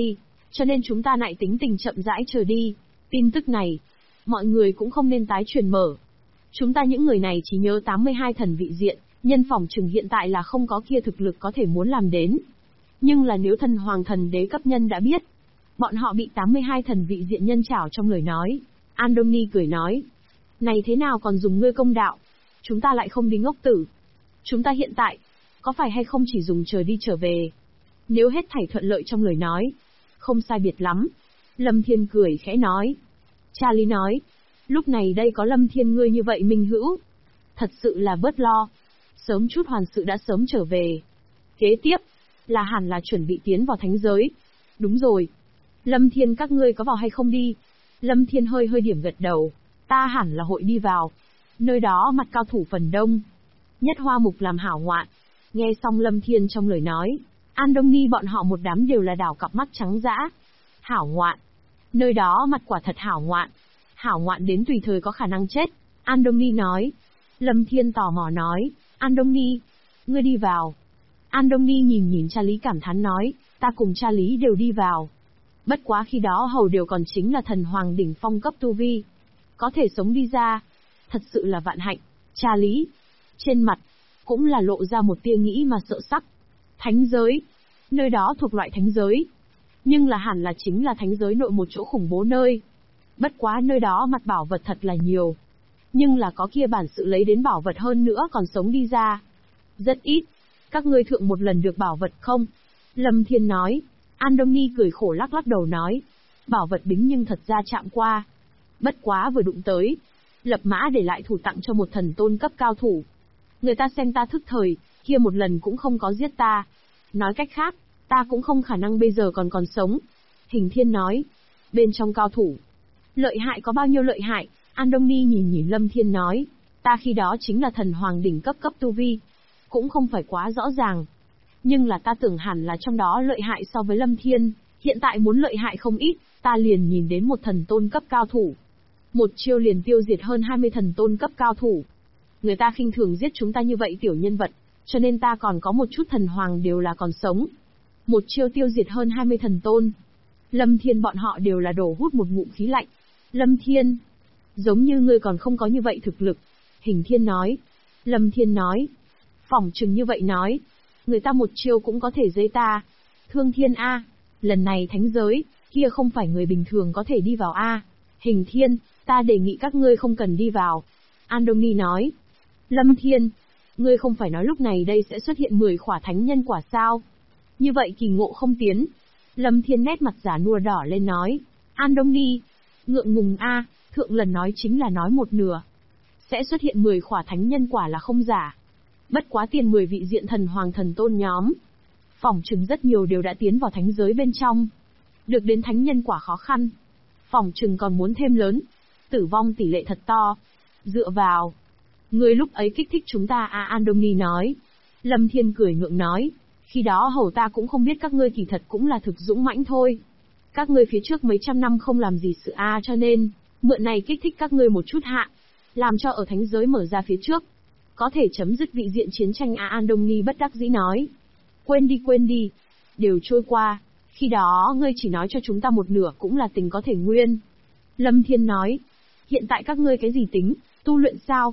Speaker 1: cho nên chúng ta lại tính tình chậm rãi chờ đi. Tin tức này, mọi người cũng không nên tái truyền mở. Chúng ta những người này chỉ nhớ 82 thần vị diện, nhân phòng chừng hiện tại là không có kia thực lực có thể muốn làm đến. Nhưng là nếu thần hoàng thần đế cấp nhân đã biết, bọn họ bị 82 thần vị diện nhân trảo trong lời nói. Andoni cười nói, này thế nào còn dùng ngươi công đạo, chúng ta lại không đi ngốc tử. Chúng ta hiện tại, có phải hay không chỉ dùng chờ đi trở về. Nếu hết thảy thuận lợi trong lời nói, không sai biệt lắm. Lâm Thiên cười khẽ nói. Charlie nói, lúc này đây có Lâm Thiên ngươi như vậy minh hữu. Thật sự là bớt lo. Sớm chút hoàn sự đã sớm trở về. Kế tiếp, là hẳn là chuẩn bị tiến vào thánh giới. Đúng rồi. Lâm Thiên các ngươi có vào hay không đi? Lâm Thiên hơi điểm gật đầu. Ta hẳn là hội đi vào. Nơi đó mặt cao thủ phần đông. Nhất Hoa Mục làm hảo ngoạn. Nghe xong Lâm Thiên trong lời nói, Andoni bọn họ một đám đều là đảo cặp mắt trắng dã. Hảo ngoạn. Nơi đó mặt quả thật hảo ngoạn. Hảo ngoạn đến tùy thời có khả năng chết. Andoni nói. Lâm Thiên tò mò nói. Andoni, ngươi đi vào. Andoni nhìn cha Lý cảm thán nói. Ta cùng cha Lý đều đi vào. Bất quá khi đó hầu đều còn chính là thần hoàng đỉnh phong cấp tu vi. Có thể sống đi ra. Thật sự là vạn hạnh. Cha Lý. Trên mặt, cũng là lộ ra một tia nghĩ mà sợ sắc. Thánh giới. Nơi đó thuộc loại thánh giới. Nhưng là hẳn là chính là thánh giới nội một chỗ khủng bố nơi. Bất quá nơi đó mặt bảo vật thật là nhiều. Nhưng là có kia bản sự lấy đến bảo vật hơn nữa còn sống đi ra. Rất ít. Các ngươi thượng một lần được bảo vật không? Lâm Thiên nói. Andoni cười khổ lắc đầu nói. Bảo vật bính nhưng thật ra chạm qua. Bất quá vừa đụng tới. Lập mã để lại thủ tặng cho một thần tôn cấp cao thủ. Người ta xem ta thức thời, kia một lần cũng không có giết ta. Nói cách khác, ta cũng không khả năng bây giờ còn sống. Hình Thiên nói. Bên trong cao thủ. Lợi hại có bao nhiêu lợi hại? Andoni nhìn Lâm Thiên nói. Ta khi đó chính là thần hoàng đỉnh cấp tu vi. Cũng không phải quá rõ ràng. Nhưng là ta tưởng hẳn là trong đó lợi hại so với Lâm Thiên. Hiện tại muốn lợi hại không ít, ta liền nhìn đến một thần tôn cấp cao thủ. Một chiêu liền tiêu diệt hơn 20 thần tôn cấp cao thủ. Người ta khinh thường giết chúng ta như vậy tiểu nhân vật, cho nên ta còn có một chút thần hoàng đều là còn sống. Một chiêu tiêu diệt hơn 20 thần tôn. Lâm Thiên bọn họ đều là đổ hút một ngụm khí lạnh. Lâm Thiên, giống như ngươi còn không có như vậy thực lực. Hình Thiên nói. Lâm Thiên nói. Phỏng chừng như vậy nói. Người ta một chiêu cũng có thể giết ta. Thương Thiên A. Lần này thánh giới, kia không phải người bình thường có thể đi vào A. Hình Thiên, ta đề nghị các ngươi không cần đi vào. Andoni nói. Lâm Thiên, ngươi không phải nói lúc này đây sẽ xuất hiện 10 khỏa thánh nhân quả sao? Như vậy kỳ ngộ không tiến. Lâm Thiên nét mặt giả nua đỏ lên nói. Andoni, ngượng ngùng A, thượng lần nói chính là nói một nửa. Sẽ xuất hiện 10 khỏa thánh nhân quả là không giả. Bất quá tiền 10 vị diện thần hoàng thần tôn nhóm. Phỏng chừng rất nhiều đều đã tiến vào thánh giới bên trong. Được đến thánh nhân quả khó khăn. Phỏng chừng còn muốn thêm lớn. Tử vong tỷ lệ thật to. Dựa vào. Ngươi lúc ấy kích thích chúng ta Andoni nói. Lâm Thiên cười ngượng nói. Khi đó hầu ta cũng không biết các ngươi kỳ thật cũng là thực dũng mãnh thôi. Các ngươi phía trước mấy trăm năm không làm gì sự cho nên, mượn này kích thích các ngươi một chút hạ. Làm cho ở thánh giới mở ra phía trước. Có thể chấm dứt vị diện chiến tranh Andoni bất đắc dĩ nói. Quên đi. Đều trôi qua. Khi đó ngươi chỉ nói cho chúng ta một nửa cũng là tình có thể nguyên. Lâm Thiên nói. Hiện tại các ngươi cái gì tính, tu luyện sao,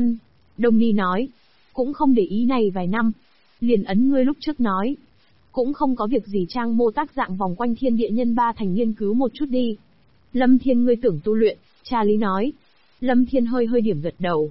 Speaker 1: Andoni nói. Cũng không để ý này vài năm. Liền ấn ngươi lúc trước nói. Cũng không có việc gì trang mô tác dạng vòng quanh thiên địa nhân ba thành nghiên cứu một chút đi. Lâm Thiên ngươi tưởng tu luyện, Charlie nói. Lâm Thiên hơi điểm gật đầu.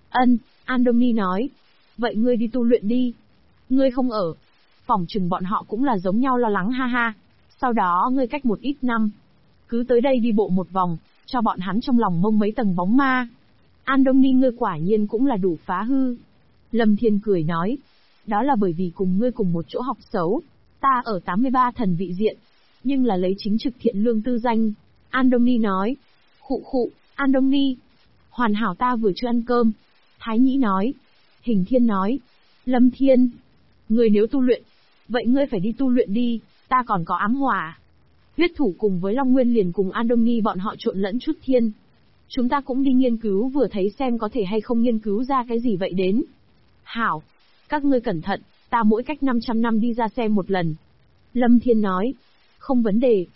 Speaker 1: Andoni nói. Vậy ngươi đi tu luyện đi. Ngươi không ở. Phỏng chừng bọn họ cũng là giống nhau lo lắng ha ha. Sau đó ngươi cách một ít năm. Cứ tới đây đi bộ một vòng, cho bọn hắn trong lòng mông mấy tầng bóng ma. Andoni ngươi quả nhiên cũng là đủ phá hư. Lâm Thiên cười nói. Đó là bởi vì cùng ngươi cùng một chỗ học xấu. Ta ở 83 thần vị diện. Nhưng là lấy chính trực thiện lương tư danh. Andoni nói. Khụ, Andoni. Hoàn hảo ta vừa chưa ăn cơm. Thái Nhĩ nói. Hình Thiên nói. Lâm Thiên. Ngươi nếu tu luyện. Vậy ngươi phải đi tu luyện đi. Ta còn có ám hỏa. Huyết thủ cùng với Long Nguyên liền cùng Andoni bọn họ trộn lẫn chút thiên. Chúng ta cũng đi nghiên cứu vừa thấy xem có thể hay không nghiên cứu ra cái gì vậy đến. Hảo. Các ngươi cẩn thận, ta mỗi cách 500 năm đi ra xem một lần. Lâm Thiên nói. Không vấn đề.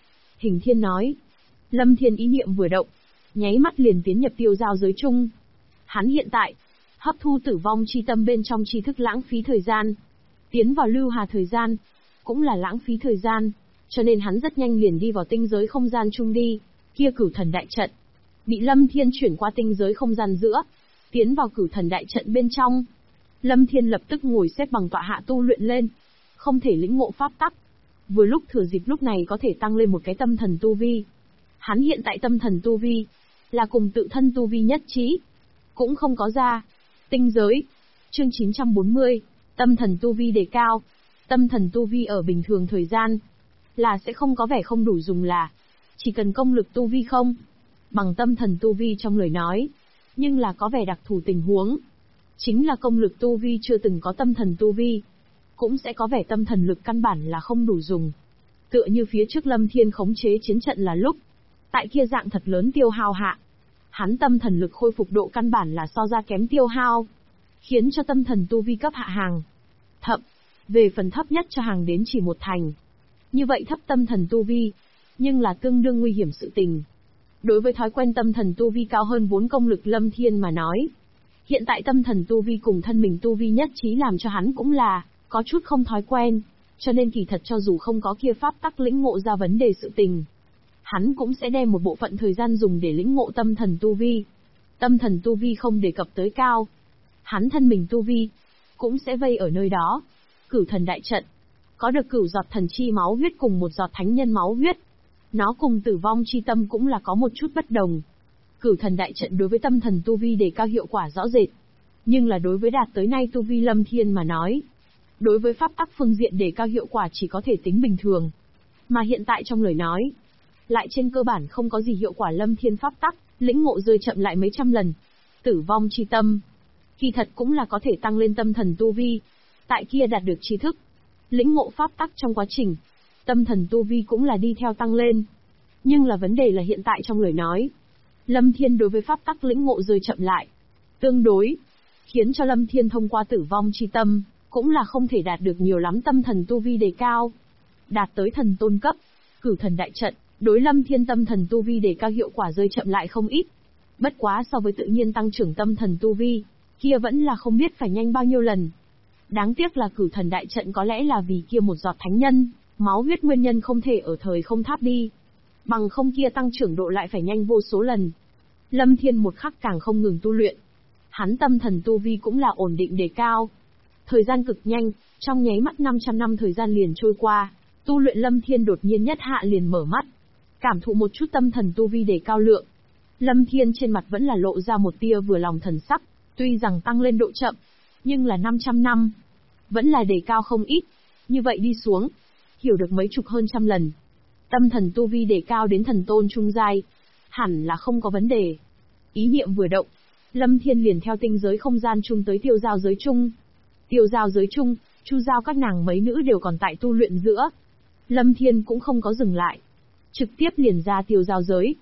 Speaker 1: Hình Thiên nói. Lâm Thiên ý niệm vừa động, nháy mắt liền tiến nhập tiêu giao giới chung. Hắn hiện tại, hấp thu tử vong chi tâm bên trong tri thức lãng phí thời gian. Tiến vào lưu hà thời gian, cũng là lãng phí thời gian, cho nên hắn rất nhanh liền đi vào tinh giới không gian chung đi, kia cửu thần đại trận. Bị Lâm Thiên chuyển qua tinh giới không gian giữa, tiến vào cửu thần đại trận bên trong. Lâm Thiên lập tức ngồi xếp bằng tọa hạ tu luyện lên, không thể lĩnh ngộ pháp tắc. Vừa lúc thừa dịp lúc này có thể tăng lên một cái tâm thần tu vi. Hắn hiện tại tâm thần tu vi, là cùng tự thân tu vi nhất trí. Cũng không có ra. Tinh giới. Chương 940. Tâm thần tu vi đề cao. Tâm thần tu vi ở bình thường thời gian, là sẽ không có vẻ không đủ dùng là. Chỉ cần công lực tu vi không. Bằng tâm thần tu vi trong lời nói. Nhưng là có vẻ đặc thù tình huống. Chính là công lực tu vi chưa từng có tâm thần tu vi. Cũng sẽ có vẻ tâm thần lực căn bản là không đủ dùng. Tựa như phía trước Lâm Thiên khống chế chiến trận là lúc. Tại kia dạng thật lớn tiêu hao hạ. Hắn tâm thần lực khôi phục độ căn bản là so ra kém tiêu hao. Khiến cho tâm thần tu vi cấp hạ hàng. Thậm, về phần thấp nhất cho hàng đến chỉ một thành. Như vậy thấp tâm thần tu vi, nhưng là tương đương nguy hiểm sự tình. Đối với thói quen tâm thần tu vi cao hơn 4 công lực Lâm Thiên mà nói. Hiện tại tâm thần tu vi cùng thân mình tu vi nhất trí làm cho hắn cũng là có chút không thói quen, cho nên kỳ thật cho dù không có kia pháp tắc lĩnh ngộ ra vấn đề sự tình, hắn cũng sẽ đem một bộ phận thời gian dùng để lĩnh ngộ tâm thần tu vi. Tâm thần tu vi không đề cập tới cao, hắn thân mình tu vi cũng sẽ vây ở nơi đó. Cửu thần đại trận, có được cửu giọt thần chi máu huyết cùng một giọt thánh nhân máu huyết, nó cùng tử vong chi tâm cũng là có một chút bất đồng. Cửu thần đại trận đối với tâm thần tu vi đề cao hiệu quả rõ rệt, nhưng là đối với đạt tới nay tu vi Lâm Thiên mà nói, đối với pháp tắc phương diện đề cao hiệu quả chỉ có thể tính bình thường. Mà hiện tại trong lời nói, lại trên cơ bản không có gì hiệu quả. Lâm Thiên pháp tắc, lĩnh ngộ rơi chậm lại mấy trăm lần. Tử vong chi tâm, kỳ thật cũng là có thể tăng lên tâm thần tu vi. Tại kia đạt được tri thức, lĩnh ngộ pháp tắc trong quá trình, tâm thần tu vi cũng là đi theo tăng lên. Nhưng là vấn đề là hiện tại trong lời nói, Lâm Thiên đối với pháp tắc lĩnh ngộ rơi chậm lại. Tương đối, khiến cho Lâm Thiên thông qua tử vong chi tâm, cũng là không thể đạt được nhiều lắm tâm thần tu vi đề cao. Đạt tới thần tôn cấp, cửu thần đại trận, đối Lâm Thiên tâm thần tu vi đề cao hiệu quả rơi chậm lại không ít. Bất quá so với tự nhiên tăng trưởng tâm thần tu vi, kia vẫn là không biết phải nhanh bao nhiêu lần. Đáng tiếc là cửu thần đại trận có lẽ là vì kia một giọt thánh nhân, máu huyết nguyên nhân không thể ở thời không tháp đi. Bằng không kia tăng trưởng độ lại phải nhanh vô số lần. Lâm Thiên một khắc càng không ngừng tu luyện. Hắn tâm thần tu vi cũng là ổn định đề cao. Thời gian cực nhanh, trong nháy mắt 500 năm thời gian liền trôi qua, tu luyện Lâm Thiên đột nhiên nhất hạ liền mở mắt. Cảm thụ một chút tâm thần tu vi đề cao lượng. Lâm Thiên trên mặt vẫn là lộ ra một tia vừa lòng thần sắc, tuy rằng tăng lên độ chậm, nhưng là 500 năm, vẫn là đề cao không ít. Như vậy đi xuống, hiểu được mấy chục hơn trăm lần. Tâm thần tu vi đề cao đến thần tôn trung giai, hẳn là không có vấn đề. Ý niệm vừa động, Lâm Thiên liền theo tinh giới không gian chung tới tiêu giao giới chung. Tiêu giao giới chung, Chu Giao các nàng mấy nữ đều còn tại tu luyện giữa. Lâm Thiên cũng không có dừng lại, trực tiếp liền ra tiêu giao giới.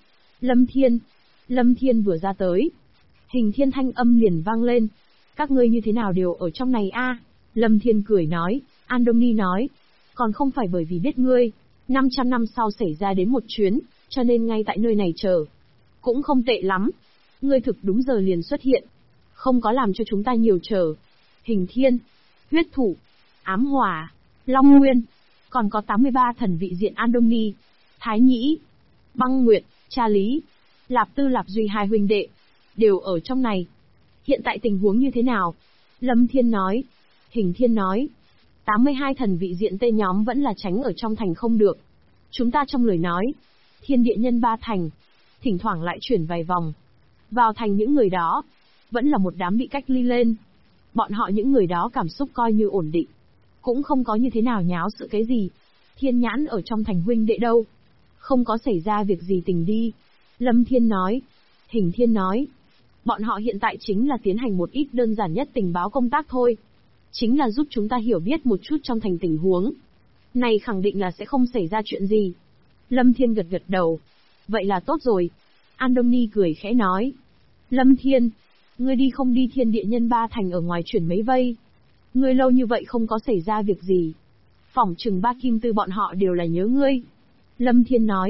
Speaker 1: Lâm Thiên vừa ra tới, Hình Thiên thanh âm liền vang lên. Các ngươi như thế nào đều ở trong này a? Lâm Thiên cười nói. Andoni nói, còn không phải bởi vì biết ngươi 500 năm sau xảy ra đến một chuyến, cho nên ngay tại nơi này chờ. Cũng không tệ lắm. Ngươi thực đúng giờ liền xuất hiện, không có làm cho chúng ta nhiều chờ. Hình Thiên, Huyết Thủ, Ám Hỏa, Long Nguyên, còn có 83 thần vị diện Andoni, Thái Nhĩ, Băng Nguyệt, Cha Lý, Lạp Tư Lạp Duy hai huynh đệ, đều ở trong này. Hiện tại tình huống như thế nào? Lâm Thiên nói. Hình Thiên nói, 82 thần vị diện tê nhóm vẫn là tránh ở trong thành không được. Chúng ta trong lời nói, thiên địa nhân 3 thành, thỉnh thoảng lại chuyển vài vòng. Vào thành những người đó, vẫn là một đám bị cách ly lên. Bọn họ những người đó cảm xúc coi như ổn định, cũng không có như thế nào nháo sự cái gì. Thiên Nhãn ở trong thành huynh đệ đâu? Không có xảy ra việc gì tình đi. Lâm Thiên nói. Hình Thiên nói, bọn họ hiện tại chính là tiến hành một ít đơn giản nhất tình báo công tác thôi. Chính là giúp chúng ta hiểu biết một chút trong thành tình huống. Này khẳng định là sẽ không xảy ra chuyện gì. Lâm Thiên gật gật đầu. Vậy là tốt rồi. Andoni cười khẽ nói. Lâm Thiên, ngươi đi không đi thiên địa nhân 3 thành ở ngoài chuyển mấy vây. Ngươi lâu như vậy không có xảy ra việc gì. Phỏng chừng ba kim tư bọn họ đều là nhớ ngươi. Lâm Thiên nói.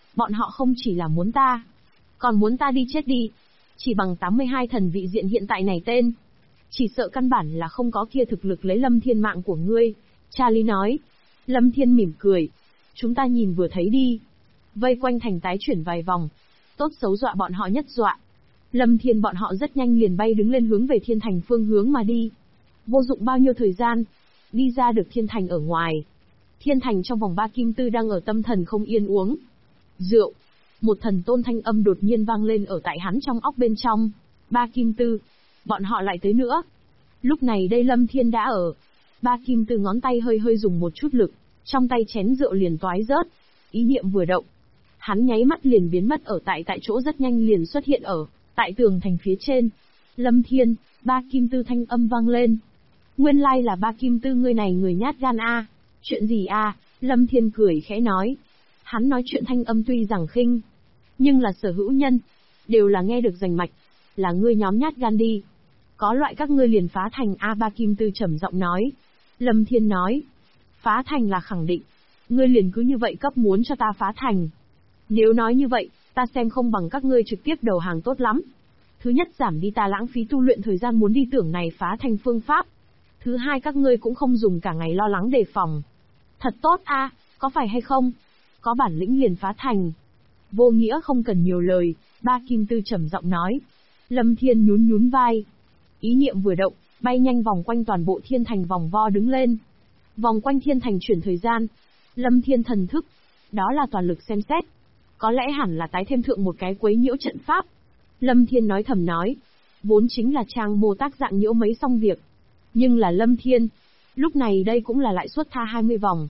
Speaker 1: Bọn họ không chỉ là muốn ta, còn muốn ta đi chết đi. Chỉ bằng 82 thần vị diện hiện tại này tên, chỉ sợ căn bản là không có kia thực lực lấy Lâm Thiên mạng của ngươi. Charlie nói. Lâm Thiên mỉm cười. Chúng ta nhìn vừa thấy đi. Vây quanh thành tái chuyển vài vòng. Tốt xấu dọa bọn họ nhất dọa. Lâm Thiên bọn họ rất nhanh liền bay đứng lên hướng về thiên thành phương hướng mà đi. Vô dụng bao nhiêu thời gian, đi ra được thiên thành ở ngoài. Thiên thành trong vòng 3 kim tư đang ở tâm thần không yên uống rượu. Một thần tôn thanh âm đột nhiên vang lên ở tại hắn trong óc bên trong. 3 kim tư, bọn họ lại tới nữa. Lúc này đây Lâm Thiên đã ở. 3 kim tư ngón tay hơi hơi dùng một chút lực, trong tay chén rượu liền toái rớt. Ý niệm vừa động, hắn nháy mắt liền biến mất ở tại chỗ, rất nhanh liền xuất hiện ở tại tường thành phía trên. Lâm Thiên, 3 kim tư thanh âm vang lên. Nguyên lai là 3 kim tư, ngươi này người nhát gan a. Chuyện gì a? Lâm Thiên cười khẽ nói. Hắn nói chuyện thanh âm tuy rằng khinh, nhưng là sở hữu nhân đều là nghe được rành mạch. Là ngươi nhóm nhát gan đi. Có loại các ngươi liền phá thành a. 3 kim tư trầm giọng nói. Lâm Thiên nói. Phá thành là khẳng định. Ngươi liền cứ như vậy cấp muốn cho ta phá thành. Nếu nói như vậy, ta xem không bằng các ngươi trực tiếp đầu hàng tốt lắm. Thứ nhất, giảm đi ta lãng phí tu luyện thời gian muốn đi tưởng này phá thành phương pháp. Thứ hai, các ngươi cũng không dùng cả ngày lo lắng đề phòng. Thật tốt a, có phải hay không? Có bản lĩnh liền phá thành. Vô nghĩa không cần nhiều lời, 3 kim tư trầm giọng nói. Lâm Thiên nhún nhún vai. Ý niệm vừa động, bay nhanh vòng quanh toàn bộ thiên thành vòng vo đứng lên. Vòng quanh thiên thành chuyển thời gian. Lâm Thiên thần thức, đó là toàn lực xem xét. Có lẽ hẳn là tái thêm thượng một cái quấy nhiễu trận pháp. Lâm Thiên nói thầm nói. Vốn chính là trang mô tác dạng nhiễu mấy xong việc. Nhưng là Lâm Thiên, lúc này đây cũng là lại suốt tha 20 vòng.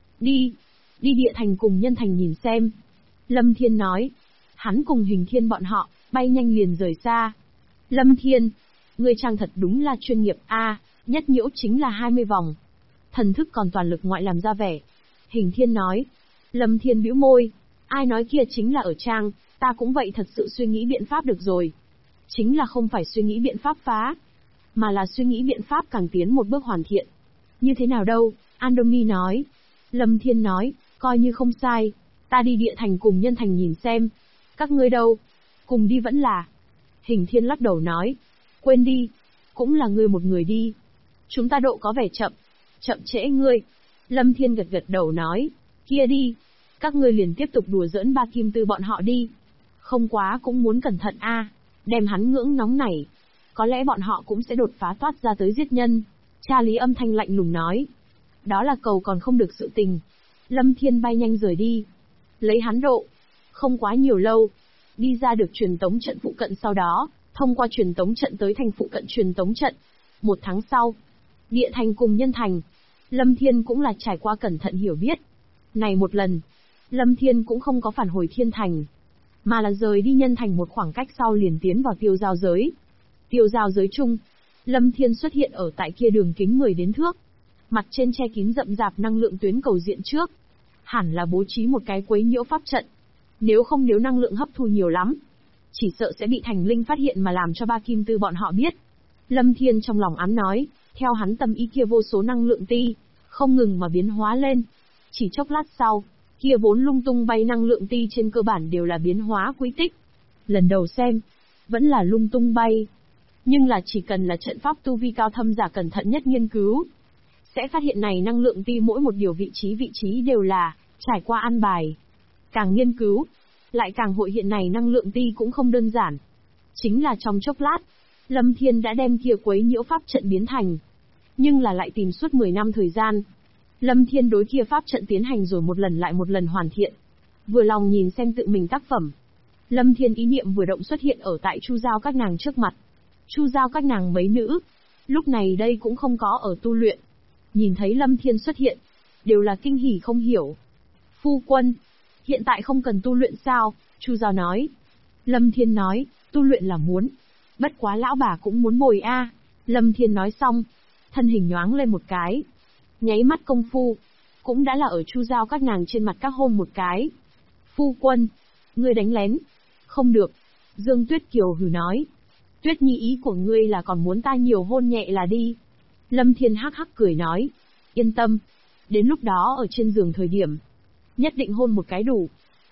Speaker 1: Đi địa thành cùng nhân thành nhìn xem. Lâm Thiên nói. Hắn cùng Hình Thiên bọn họ, bay nhanh liền rời xa. Lâm Thiên, ngươi trang thật đúng là chuyên nghiệp a, nhất nhiễu chính là 20 vòng. Thần thức còn toàn lực ngoại làm ra vẻ. Hình Thiên nói. Lâm Thiên bĩu môi. Ai nói kia chính là ở trang, ta cũng vậy, thật sự suy nghĩ biện pháp được rồi. Chính là không phải suy nghĩ biện pháp phá, mà là suy nghĩ biện pháp càng tiến một bước hoàn thiện. Như thế nào đâu? Andomi nói. Lâm Thiên nói, coi như không sai, ta đi địa thành cùng nhân thành nhìn xem. Các ngươi đâu? Cùng đi vẫn là. Hình Thiên lắc đầu nói. Quên đi, cũng là ngươi một người đi. Chúng ta độ có vẻ chậm trễ ngươi. Lâm Thiên gật gật đầu nói. Kia đi, các ngươi liền tiếp tục đùa giỡn 3 kim tư bọn họ đi. Không quá cũng muốn cẩn thận a, đem hắn ngưỡng nóng này. Có lẽ bọn họ cũng sẽ đột phá toát ra tới giết nhân. Charlie âm thanh lạnh lùng nói. Đó là cầu còn không được sự tình. Lâm Thiên bay nhanh rời đi. Lấy hắn độ, không quá nhiều lâu, đi ra được truyền tống trận phụ cận, sau đó thông qua truyền tống trận tới thành phụ cận truyền tống trận. 1 tháng sau, địa thành cùng nhân thành, Lâm Thiên cũng là trải qua cẩn thận hiểu biết. Này một lần, Lâm Thiên cũng không có phản hồi thiên thành, mà là rời đi nhân thành một khoảng cách sau liền tiến vào tiêu giao giới. Tiêu giao giới chung, Lâm Thiên xuất hiện ở tại kia đường kính 10 đến thước. Mặt trên che kín rậm rạp năng lượng tuyến cầu diện trước. Hẳn là bố trí một cái quấy nhiễu pháp trận. Nếu năng lượng hấp thu nhiều lắm, chỉ sợ sẽ bị thành linh phát hiện mà làm cho 3 kim tư bọn họ biết. Lâm Thiên trong lòng ám nói, theo hắn tâm ý kia vô số năng lượng ti, không ngừng mà biến hóa lên. Chỉ chốc lát sau, kia vốn lung tung bay năng lượng ti trên cơ bản đều là biến hóa quỹ tích. Lần đầu xem, vẫn là lung tung bay. Nhưng là chỉ cần là trận pháp tu vi cao thâm giả cẩn thận nhất nghiên cứu, sẽ phát hiện này năng lượng ti mỗi một điều vị trí đều là trải qua an bài. Càng nghiên cứu, lại càng hội hiện này năng lượng ti cũng không đơn giản. Chính là trong chốc lát, Lâm Thiên đã đem kia quấy nhiễu pháp trận biến thành. Nhưng là lại tìm suốt 10 năm thời gian. Lâm Thiên đối kia pháp trận tiến hành rồi một lần lại một lần hoàn thiện. Vừa lòng nhìn xem tự mình tác phẩm, Lâm Thiên ý niệm vừa động xuất hiện ở tại Chu Giao các nàng trước mặt. Chu Giao các nàng mấy nữ, lúc này đây cũng không có ở tu luyện. Nhìn thấy Lâm Thiên xuất hiện, đều là kinh hỉ không hiểu. Phu quân, hiện tại không cần tu luyện sao? Chu Giao nói. Lâm Thiên nói, tu luyện là muốn. Bất quá lão bà cũng muốn bồi a. Lâm Thiên nói xong, thân hình nhoáng lên một cái. Nháy mắt công phu, cũng đã là ở Chu Giao các nàng trên mặt các hôn một cái. Phu quân, ngươi đánh lén. Không được. Dương Tuyết Kiều hừ nói. Tuyết Nhi, ý của ngươi là còn muốn ta nhiều hôn nhẹ là đi. Lâm Thiên hắc hắc cười nói. Yên tâm. Đến lúc đó ở trên giường thời điểm, nhất định hôn một cái đủ.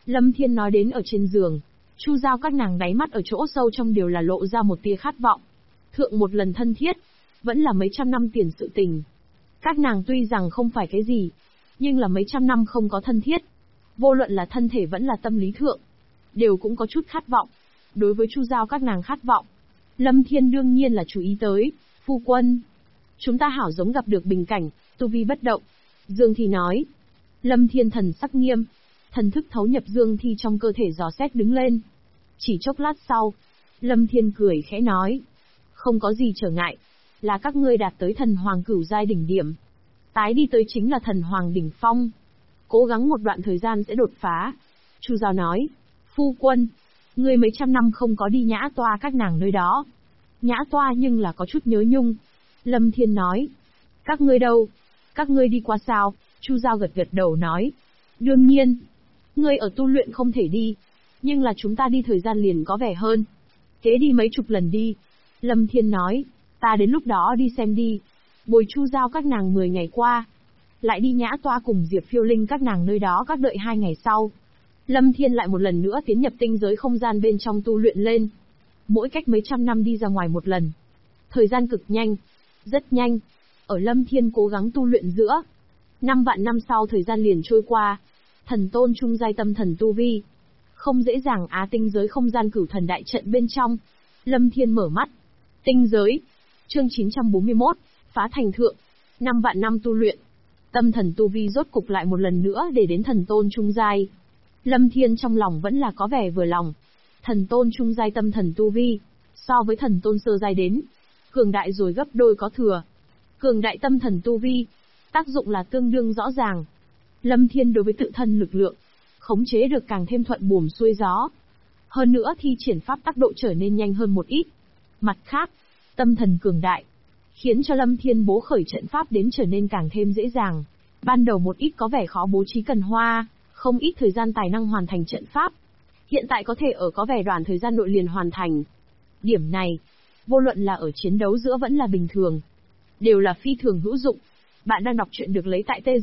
Speaker 1: Lâm Thiên nói đến ở trên giường, Chu Giao các nàng đáy mắt ở chỗ sâu trong đều là lộ ra một tia khát vọng. Thượng một lần thân thiết, vẫn là mấy trăm năm tiền sự tình. Các nàng tuy rằng không phải cái gì, nhưng là mấy trăm năm không có thân thiết. Vô luận là thân thể vẫn là tâm lý thượng, đều cũng có chút khát vọng. Đối với Chu Giao các nàng khát vọng, Lâm Thiên đương nhiên là chú ý tới. Phu quân, chúng ta hảo giống gặp được bình cảnh, tu vi bất động. Dương Thi nói. Lâm Thiên thần sắc nghiêm, thần thức thấu nhập Dương Thi trong cơ thể dò xét đứng lên. Chỉ chốc lát sau, Lâm Thiên cười khẽ nói. Không có gì trở ngại, là các ngươi đạt tới thần hoàng cửu giai đỉnh điểm. Tái đi tới chính là thần hoàng đỉnh phong. Cố gắng một đoạn thời gian sẽ đột phá. Chu Giao nói. Phu quân, ngươi mấy trăm năm không có đi nhã toa các nàng nơi đó. Nhã toa nhưng là có chút nhớ nhung. Lâm Thiên nói. Các ngươi đâu? Các ngươi đi qua sao? Chu Giao gật gật đầu nói. Đương nhiên. Ngươi ở tu luyện không thể đi. Nhưng là chúng ta đi thời gian liền có vẻ hơn. Thế đi mấy chục lần đi. Lâm Thiên nói. Ta đến lúc đó đi xem đi. Bồi Chu Giao các nàng 10 ngày qua. Lại đi nhã toa cùng Diệp Phiêu Linh các nàng nơi đó các đợi 2 ngày sau. Lâm Thiên lại một lần nữa tiến nhập tinh giới không gian bên trong tu luyện lên. Mỗi cách mấy trăm năm đi ra ngoài một lần. Thời gian cực nhanh. Rất nhanh. Ở Lâm Thiên cố gắng tu luyện giữa. 5 vạn năm sau thời gian liền trôi qua. Thần tôn trung giai tâm thần tu vi. Không dễ dàng tinh giới không gian cửu thần đại trận bên trong. Lâm Thiên mở mắt. Tinh giới. Chương 941, phá thành thượng. 5 vạn năm tu luyện. Tâm thần tu vi rốt cục lại một lần nữa để đến thần tôn trung giai. Lâm Thiên trong lòng vẫn là có vẻ vừa lòng. Thần tôn trung giai tâm thần tu vi, so với thần tôn sơ giai đến, cường đại rồi gấp đôi có thừa. Cường đại tâm thần tu vi, tác dụng là tương đương rõ ràng. Lâm Thiên đối với tự thân lực lượng, khống chế được càng thêm thuận buồm xuôi gió. Hơn nữa thi triển pháp tắc độ trở nên nhanh hơn một ít. Mặt khác, tâm thần cường đại, khiến cho Lâm Thiên bố khởi trận pháp đến trở nên càng thêm dễ dàng. Ban đầu một ít có vẻ khó bố trí cần hoa, không ít thời gian tài năng hoàn thành trận pháp. Hiện tại có thể ở có vẻ đoạn thời gian nội liền hoàn thành. Điểm này, vô luận là ở chiến đấu giữa vẫn là bình thường, đều là phi thường hữu dụng. Bạn đang đọc truyện được lấy tại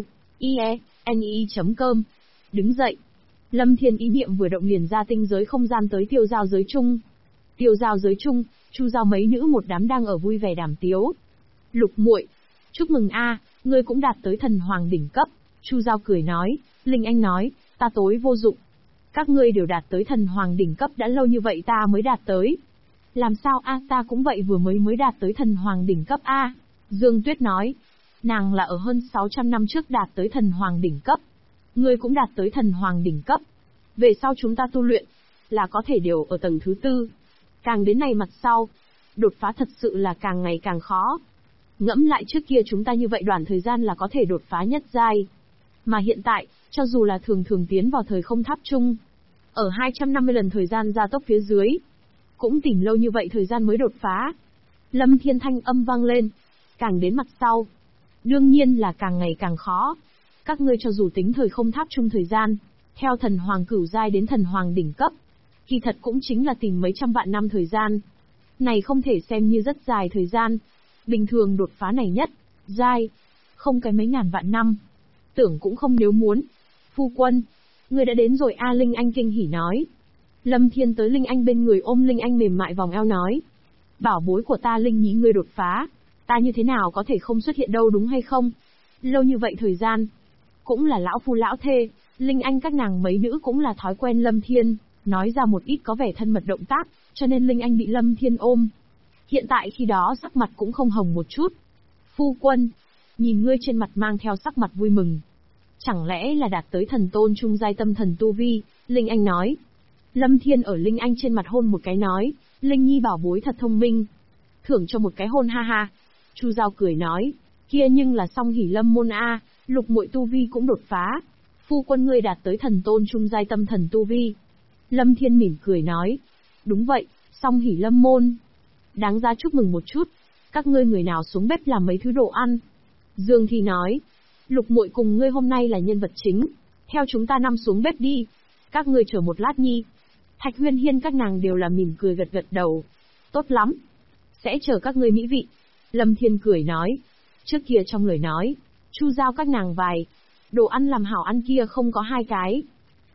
Speaker 1: tzu.ie.com. Đứng dậy. Lâm Thiên ý niệm vừa động liền ra tinh giới không gian tới tiêu giao giới chung. Tiêu giao giới chung, Chu Giao mấy nữ một đám đang ở vui vẻ đàm tiếu. Lục muội, chúc mừng ngươi cũng đạt tới thần hoàng đỉnh cấp. Chu Giao cười nói. Linh Anh nói, ta tối vô dụng. Các ngươi đều đạt tới thần hoàng đỉnh cấp đã lâu như vậy ta mới đạt tới. Làm sao ta cũng vậy vừa mới đạt tới thần hoàng đỉnh cấp Dương Tuyết nói. Nàng là ở hơn 600 năm trước đạt tới thần hoàng đỉnh cấp. Ngươi cũng đạt tới thần hoàng đỉnh cấp. Về sau chúng ta tu luyện, là có thể đều ở tầng thứ 4. Càng đến này mặt sau, đột phá thật sự là càng ngày càng khó. Ngẫm lại trước kia chúng ta như vậy đoạn thời gian là có thể đột phá nhất giai. Mà hiện tại, cho dù là thường tiến vào thời không tháp chung, ở 250 lần thời gian gia tốc phía dưới, cũng tìm lâu như vậy thời gian mới đột phá. Lâm Thiên thanh âm vang lên, càng đến mặt sau, đương nhiên là càng ngày càng khó. Các ngươi cho dù tính thời không tháp chung thời gian, theo thần hoàng cửu giai đến thần hoàng đỉnh cấp, kỳ thật cũng chính là tìm mấy trăm vạn năm thời gian. Này không thể xem như rất dài thời gian. Bình thường đột phá này nhất giai, không cái mấy ngàn vạn năm. Tưởng cũng không nếu muốn. Phu quân, ngươi đã đến rồi Linh Anh kinh hỉ nói. Lâm Thiên tới Linh Anh bên người ôm Linh Anh mềm mại vòng eo nói. Bảo bối của ta Linh Nhí ngươi đột phá, ta như thế nào có thể không xuất hiện đâu đúng hay không? Lâu như vậy thời gian, cũng là lão phu lão thê, Linh Anh các nàng mấy nữ cũng là thói quen Lâm Thiên, nói ra một ít có vẻ thân mật động tác, cho nên Linh Anh bị Lâm Thiên ôm. Hiện tại khi đó sắc mặt cũng không hồng một chút. Phu quân, nhìn ngươi trên mặt mang theo sắc mặt vui mừng. Chẳng lẽ là đạt tới thần tôn trung giai tâm thần tu vi, Linh Anh nói. Lâm Thiên ở Linh Anh trên mặt hôn một cái nói, Linh Nhi bảo bối thật thông minh. Thưởng cho một cái hôn ha ha. Chu Giao cười nói, kia nhưng là song hỉ lâm môn lục muội tu vi cũng đột phá. Phu quân ngươi đạt tới thần tôn trung giai tâm thần tu vi. Lâm Thiên mỉm cười nói, đúng vậy, song hỉ lâm môn. Đáng giá chúc mừng một chút, các ngươi người nào xuống bếp làm mấy thứ đồ ăn. Dương Thi nói, lục muội cùng ngươi hôm nay là nhân vật chính, theo chúng ta năm xuống bếp đi. Các ngươi chờ một lát nhi. Thạch Huyên Hiên các nàng đều là mỉm cười gật gật đầu. Tốt lắm, sẽ chờ các ngươi mỹ vị. Lâm Thiên cười nói, trước kia trong lời nói, Chu Giao các nàng vài đồ ăn làm hảo ăn kia không có 2 cái.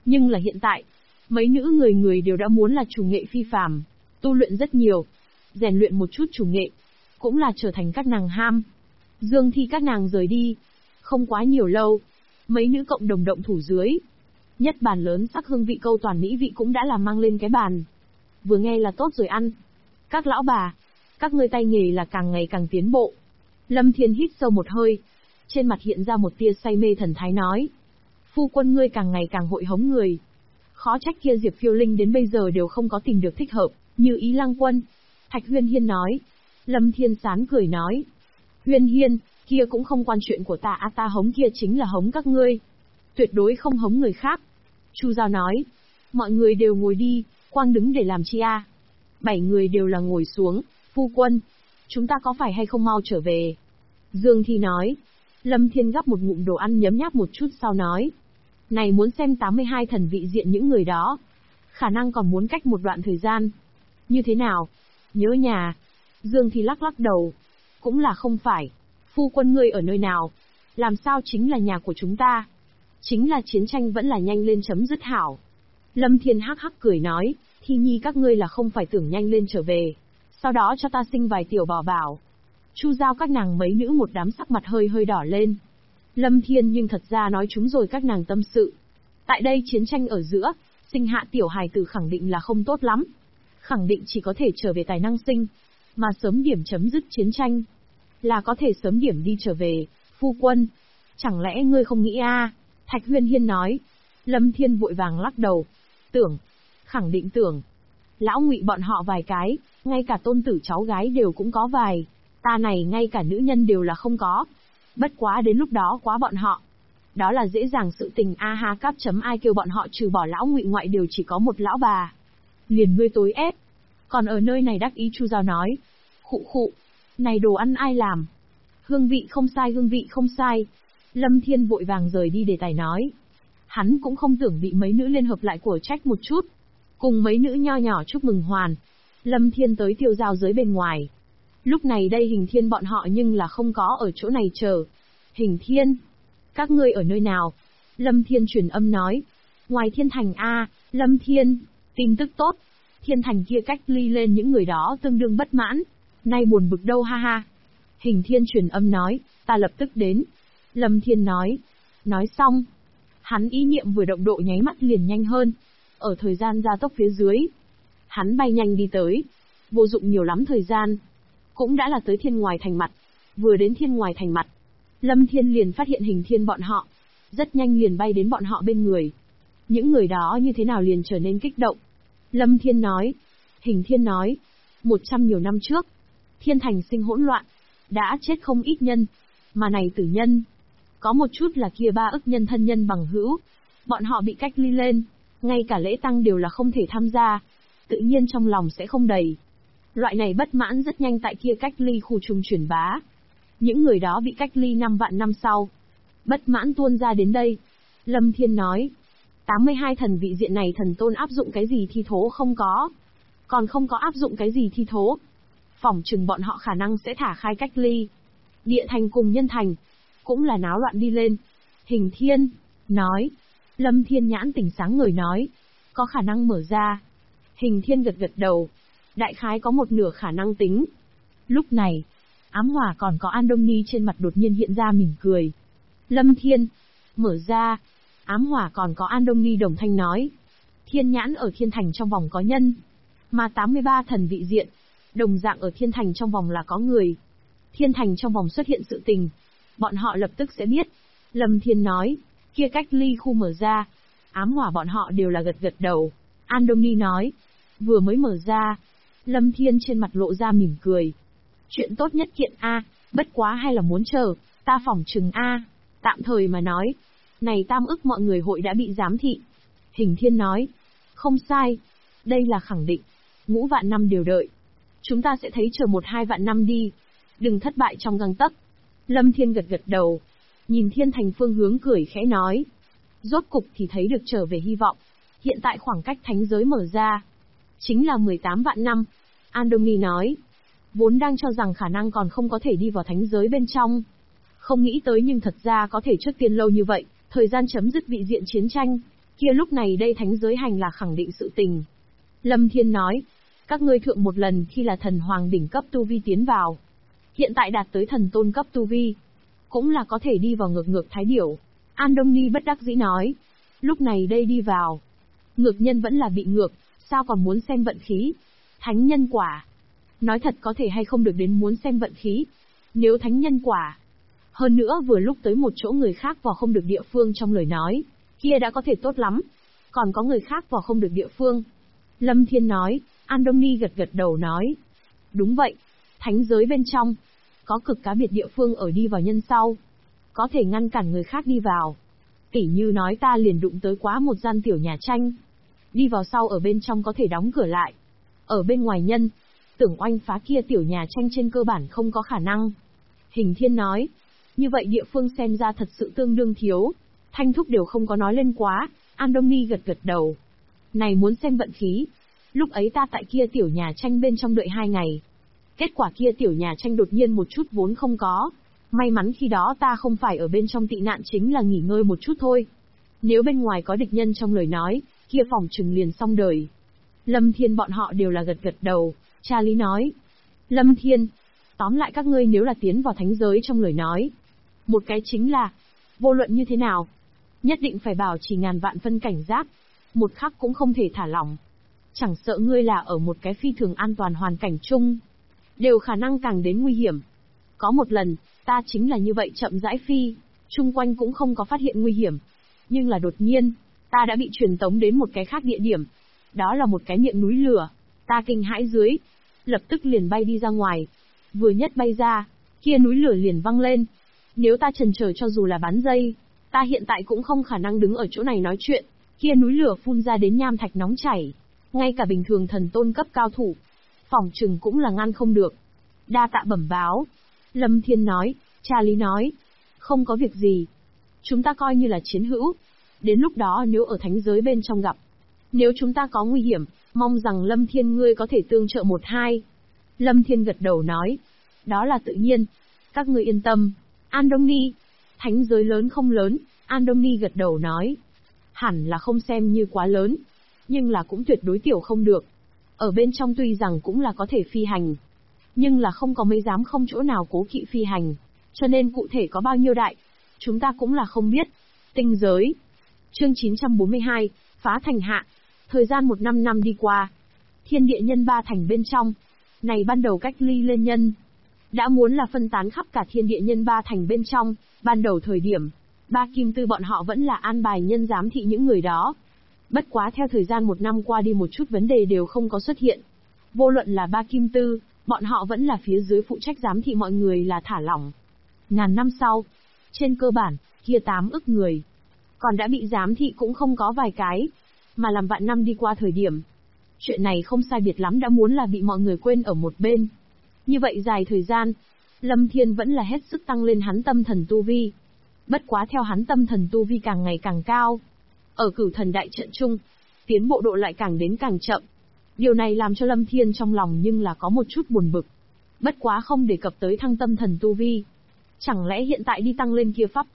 Speaker 1: Nhưng là hiện tại, mấy nữ người người đều đã muốn là chủ nghệ phi phàm, tu luyện rất nhiều, rèn luyện một chút chủ nghệ, cũng là trở thành các nàng ham. Dương Thi các nàng rời đi, không quá nhiều lâu, mấy nữ cộng đồng động thủ dưới. Nhất bàn lớn sắc hương vị câu toàn mỹ vị cũng đã làm mang lên cái bàn. Vừa nghe là tốt rồi ăn. Các lão bà, các ngươi tay nghề là càng ngày càng tiến bộ. Lâm Thiên hít sâu một hơi, trên mặt hiện ra một tia say mê thần thái nói. Phu quân ngươi càng ngày càng hội hống người. Khó trách kia Diệp Phiêu Linh đến bây giờ đều không có tìm được thích hợp, như ý Lăng Quân. Thạch Huyên Hiên nói. Lâm Thiên sán cười nói. Huyên Hiên, kia cũng không quan chuyện của ta, ta hống kia chính là hống các ngươi. Tuyệt đối không hống người khác. Chu Giao nói. Mọi người đều ngồi đi, quang đứng để làm chi a? 7 người đều là ngồi xuống. Phu quân, chúng ta có phải hay không mau trở về? Dương Thi nói. Lâm Thiên gắp một ngụm đồ ăn nhấm nháp một chút sau nói. Này muốn xem 82 thần vị diện những người đó. Khả năng còn muốn cách một đoạn thời gian. Như thế nào? Nhớ nhà. Dương Thi lắc lắc đầu. Cũng là không phải. Phu quân ngươi ở nơi nào? Làm sao chính là nhà của chúng ta? Chính là chiến tranh vẫn là nhanh lên chấm dứt hảo. Lâm Thiên hắc hắc cười nói. Thi nhi các ngươi là không phải tưởng nhanh lên trở về. Sau đó cho ta sinh vài tiểu bảo bảo. Chu Giao các nàng mấy nữ một đám sắc mặt hơi hơi đỏ lên. Lâm Thiên nhưng thật ra nói chúng rồi các nàng tâm sự. Tại đây chiến tranh ở giữa, sinh hạ tiểu hài tử khẳng định là không tốt lắm. Khẳng định chỉ có thể trở về tài năng sinh. Mà sớm điểm chấm dứt chiến tranh. Là có thể sớm điểm đi trở về, phu quân. Chẳng lẽ ngươi không nghĩ a? Thạch Huyên Hiên nói. Lâm Thiên vội vàng lắc đầu. Tưởng. Khẳng định tưởng. Lão Ngụy bọn họ vài cái, ngay cả tôn tử cháu gái đều cũng có vài. Ta này ngay cả nữ nhân đều là không có. Bất quá đến lúc đó quá bọn họ. Đó là dễ dàng sự tình a ha cáp chấm ai kêu bọn họ trừ bỏ lão Ngụy ngoại đều chỉ có một lão bà. Liền ngươi tối ép. Còn ở nơi này đắc ý Chu Giao nói. Khụ khụ. Này đồ ăn ai làm? Hương vị không sai, hương vị không sai. Lâm Thiên vội vàng rời đi đề tài nói. Hắn cũng không tưởng bị mấy nữ liên hợp lại của trách một chút. Cùng mấy nữ nho nhỏ chúc mừng hoàn. Lâm Thiên tới tiêu giao giới bên ngoài. Lúc này đây Hình Thiên bọn họ nhưng là không có ở chỗ này chờ. Hình Thiên, các ngươi ở nơi nào? Lâm Thiên truyền âm nói. Ngoài Thiên Thành a, Lâm Thiên, tin tức tốt. Thiên Thành kia cách ly lên những người đó tương đương bất mãn. Nay buồn bực đâu ha ha. Hình Thiên truyền âm nói, ta lập tức đến. Lâm Thiên nói. Nói xong. Hắn ý niệm vừa động độ nháy mắt liền nhanh hơn. Ở thời gian gia tốc phía dưới. Hắn bay nhanh đi tới. Vô dụng nhiều lắm thời gian. Cũng đã là tới Thiên Ngoài Thành mặt. Vừa đến Thiên Ngoài Thành mặt. Lâm Thiên liền phát hiện Hình Thiên bọn họ. Rất nhanh liền bay đến bọn họ bên người. Những người đó như thế nào liền trở nên kích động. Lâm Thiên nói. Hình Thiên nói. 100 nhiều năm trước. Thiên Thành sinh hỗn loạn. Đã chết không ít nhân. Mà này tử nhân. Có một chút là kia 3 ức nhân thân nhân bằng hữu. Bọn họ bị cách ly lên. Ngay cả lễ tang đều là không thể tham gia. Tự nhiên trong lòng sẽ không đầy. Loại này bất mãn rất nhanh tại kia cách ly khu trung truyền bá. Những người đó bị cách ly 5 vạn năm sau. Bất mãn tuôn ra đến đây. Lâm Thiên nói. 82 thần vị diện này thần tôn áp dụng cái gì thi thố không có. Còn không có áp dụng cái gì thi thố. Phỏng chừng bọn họ khả năng sẽ thả khai cách ly. Địa thành cùng nhân thành. Cũng là náo loạn đi lên. Hình Thiên. Nói. Lâm Thiên nhãn tỉnh sáng ngời nói. Có khả năng mở ra. Hình Thiên gật gật đầu. Đại khái có một nửa khả năng tính. Lúc này. Ám Hỏa còn có An Đông Ni trên mặt đột nhiên hiện ra mỉm cười. Lâm Thiên. Mở ra. Ám Hỏa còn có An Đông Ni đồng thanh nói. Thiên nhãn ở Thiên Thành trong vòng có nhân. Mà 83 thần vị diện. Đồng dạng ở Thiên Thành trong vòng là có người. Thiên Thành trong vòng xuất hiện sự tình. Bọn họ lập tức sẽ biết. Lâm Thiên nói. Kia cách ly khu mở ra. Ám Hỏa bọn họ đều là gật gật đầu. An Đông Ni nói. Vừa mới mở ra. Lâm Thiên trên mặt lộ ra mỉm cười. Chuyện tốt nhất kiện a, bất quá hay là muốn chờ, ta phỏng chừng a. Tạm thời mà nói. Này tam ức mọi người hội đã bị giám thị. Hình Thiên nói. Không sai. Đây là khẳng định. Ngũ vạn năm đều đợi. Chúng ta sẽ thấy chờ 1-2 vạn năm đi. Đừng thất bại trong gang tấc. Lâm Thiên gật gật đầu. Nhìn Thiên Thành phương hướng cười khẽ nói. Rốt cục thì thấy được trở về hy vọng. Hiện tại khoảng cách thánh giới mở ra. Chính là 18 vạn năm. Andomi nói. Vốn đang cho rằng khả năng còn không có thể đi vào thánh giới bên trong. Không nghĩ tới nhưng thật ra có thể trước tiên lâu như vậy, thời gian chấm dứt vị diện chiến tranh. Kia lúc này đây thánh giới hành là khẳng định sự tình. Lâm Thiên nói, các ngươi thượng một lần khi là thần hoàng đỉnh cấp tu vi tiến vào. Hiện tại đạt tới thần tôn cấp tu vi. Cũng là có thể đi vào ngược ngược thái điểu. An Đông Ni bất đắc dĩ nói. Lúc này đây đi vào. Ngược nhân vẫn là bị ngược, sao còn muốn xem vận khí. Thánh nhân quả. Nói thật có thể hay không được đến muốn xem vận khí. Nếu thánh nhân quả. Hơn nữa vừa lúc tới một chỗ người khác vào không được địa phương trong lời nói. Kia đã có thể tốt lắm. Còn có người khác vào không được địa phương. Lâm Thiên nói, An Đông Ni gật gật đầu nói. Đúng vậy. Thánh giới bên trong. Có cực cá biệt địa phương ở đi vào nhân sau. Có thể ngăn cản người khác đi vào. Tỉ như nói ta liền đụng tới quá một gian tiểu nhà tranh. Đi vào sau ở bên trong có thể đóng cửa lại. Ở bên ngoài nhân. Tưởng oanh phá kia tiểu nhà tranh trên cơ bản không có khả năng. Hình Thiên nói. Như vậy địa phương xem ra thật sự tương đương thiếu. Thanh thúc đều không có nói lên quá. An Đông Ni gật gật đầu. Này muốn xem vận khí. Lúc ấy ta tại kia tiểu nhà tranh bên trong đợi 2 ngày. Kết quả kia tiểu nhà tranh đột nhiên một chút vốn không có. May mắn khi đó ta không phải ở bên trong tị nạn chính là nghỉ ngơi một chút thôi. Nếu bên ngoài có địch nhân trong lời nói, kia phòng trừng liền xong đời. Lâm Thiên bọn họ đều là gật gật đầu. Cha Lý nói. Lâm Thiên. Tóm lại các ngươi nếu là tiến vào thánh giới trong lời nói. Một cái chính là. Vô luận như thế nào. Nhất định phải bảo trì ngàn vạn phân cảnh giác. Một khắc cũng không thể thả lỏng. Chẳng sợ ngươi là ở một cái phi thường an toàn hoàn cảnh chung. Đều khả năng càng đến nguy hiểm. Có một lần, ta chính là như vậy chậm rãi phi. Chung quanh cũng không có phát hiện nguy hiểm. Nhưng là đột nhiên, ta đã bị truyền tống đến một cái khác địa điểm. Đó là một cái miệng núi lửa. Ta kinh hãi dưới. Lập tức liền bay đi ra ngoài. Vừa nhất bay ra, kia núi lửa liền văng lên. Nếu ta chần chờ cho dù là bán dây, ta hiện tại cũng không khả năng đứng ở chỗ này nói chuyện. Kia núi lửa phun ra đến nham thạch nóng chảy. Ngay cả bình thường thần tôn cấp cao thủ. Phỏng chừng cũng là ngăn không được. Đa tạ bẩm báo. Lâm Thiên nói, cha Lý nói. Không có việc gì. Chúng ta coi như là chiến hữu. Đến lúc đó nếu ở thánh giới bên trong gặp. Nếu chúng ta có nguy hiểm, mong rằng Lâm Thiên ngươi có thể tương trợ một hai. Lâm Thiên gật đầu nói. Đó là tự nhiên. Các ngươi yên tâm. An Đông Ni. Thánh giới lớn không lớn, An Đông Ni gật đầu nói. Hẳn là không xem như quá lớn. Nhưng là cũng tuyệt đối tiểu không được. Ở bên trong tuy rằng cũng là có thể phi hành. Nhưng là không có mấy dám không chỗ nào cố kỵ phi hành. Cho nên cụ thể có bao nhiêu đại. Chúng ta cũng là không biết. Tinh giới. Chương 942, phá thành hạ. Thời gian 1 năm đi qua. Thiên địa nhân 3 thành bên trong. Này ban đầu cách ly lên nhân. Đã muốn là phân tán khắp cả thiên địa nhân 3 thành bên trong. Ban đầu thời điểm. Ba Kim Tư bọn họ vẫn là an bài nhân giám thị những người đó. Bất quá theo thời gian 1 năm qua đi một chút vấn đề đều không có xuất hiện. Vô luận là Ba Kim Tư, bọn họ vẫn là phía dưới phụ trách giám thị mọi người là thả lỏng. Ngàn năm sau, trên cơ bản, kia 8 ức người. Còn đã bị giám thị cũng không có vài cái. Mà làm vạn năm đi qua thời điểm. Chuyện này không sai biệt lắm đã muốn là bị mọi người quên ở một bên. Như vậy dài thời gian, Lâm Thiên vẫn là hết sức tăng lên hắn tâm thần tu vi. Bất quá theo hắn tâm thần tu vi càng ngày càng cao. Ở cửu thần đại trận chung, tiến bộ độ lại càng đến càng chậm. Điều này làm cho Lâm Thiên trong lòng nhưng là có một chút buồn bực. Bất quá không đề cập tới thăng tâm thần tu vi. Chẳng lẽ hiện tại đi tăng lên kia pháp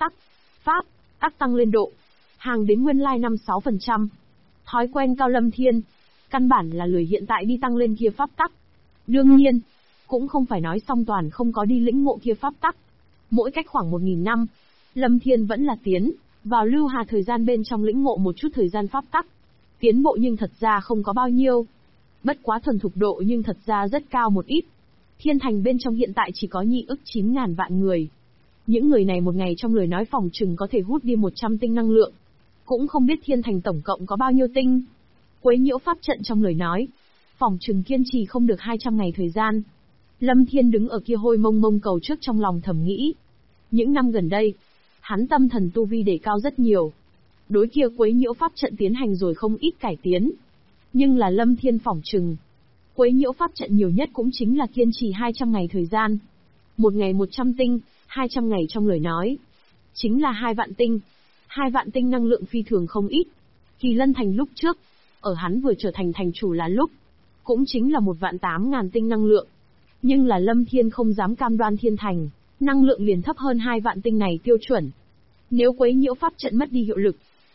Speaker 1: tắc tăng lên độ. Hàng đến nguyên lai 5-6%. Thói quen cao Lâm Thiên. Căn bản là lười hiện tại đi tăng lên kia pháp tắc. Đương nhiên, cũng không phải nói song toàn không có đi lĩnh ngộ kia pháp tắc. Mỗi cách khoảng 1000 năm, Lâm Thiên vẫn là tiến vào lưu hà thời gian bên trong lĩnh ngộ một chút thời gian pháp tắc. Tiến bộ nhưng thật ra không có bao nhiêu. Bất quá thuần thục độ nhưng thật ra rất cao một ít. Thiên thành bên trong hiện tại chỉ có 2.900.000 vạn người. Những người này một ngày trong lời nói phòng chừng có thể hút đi 100 tinh năng lượng. Cũng không biết thiên thành tổng cộng có bao nhiêu tinh. Quấy nhiễu pháp trận trong lời nói. Phòng chừng kiên trì không được 200 ngày thời gian. Lâm Thiên đứng ở kia hôi mông mông cầu trước trong lòng thầm nghĩ. Những năm gần đây, hắn tâm thần tu vi để cao rất nhiều. Đối kia quấy nhiễu pháp trận tiến hành rồi không ít cải tiến. Nhưng là Lâm Thiên phỏng chừng. Quấy nhiễu pháp trận nhiều nhất cũng chính là kiên trì 200 ngày thời gian. Một ngày 100 tinh, 200 ngày trong lời nói. Chính là 2 vạn tinh. 2 vạn tinh năng lượng phi thường không ít. Kỳ Lân Thành lúc trước, ở hắn vừa trở thành thành chủ là lúc. Cũng chính là 1.800.000 tinh năng lượng. Nhưng là Lâm Thiên không dám cam đoan thiên thành. Năng lượng liền thấp hơn 2 vạn tinh này tiêu chuẩn. Nếu quấy nhiễu pháp trận mất đi hiệu lực,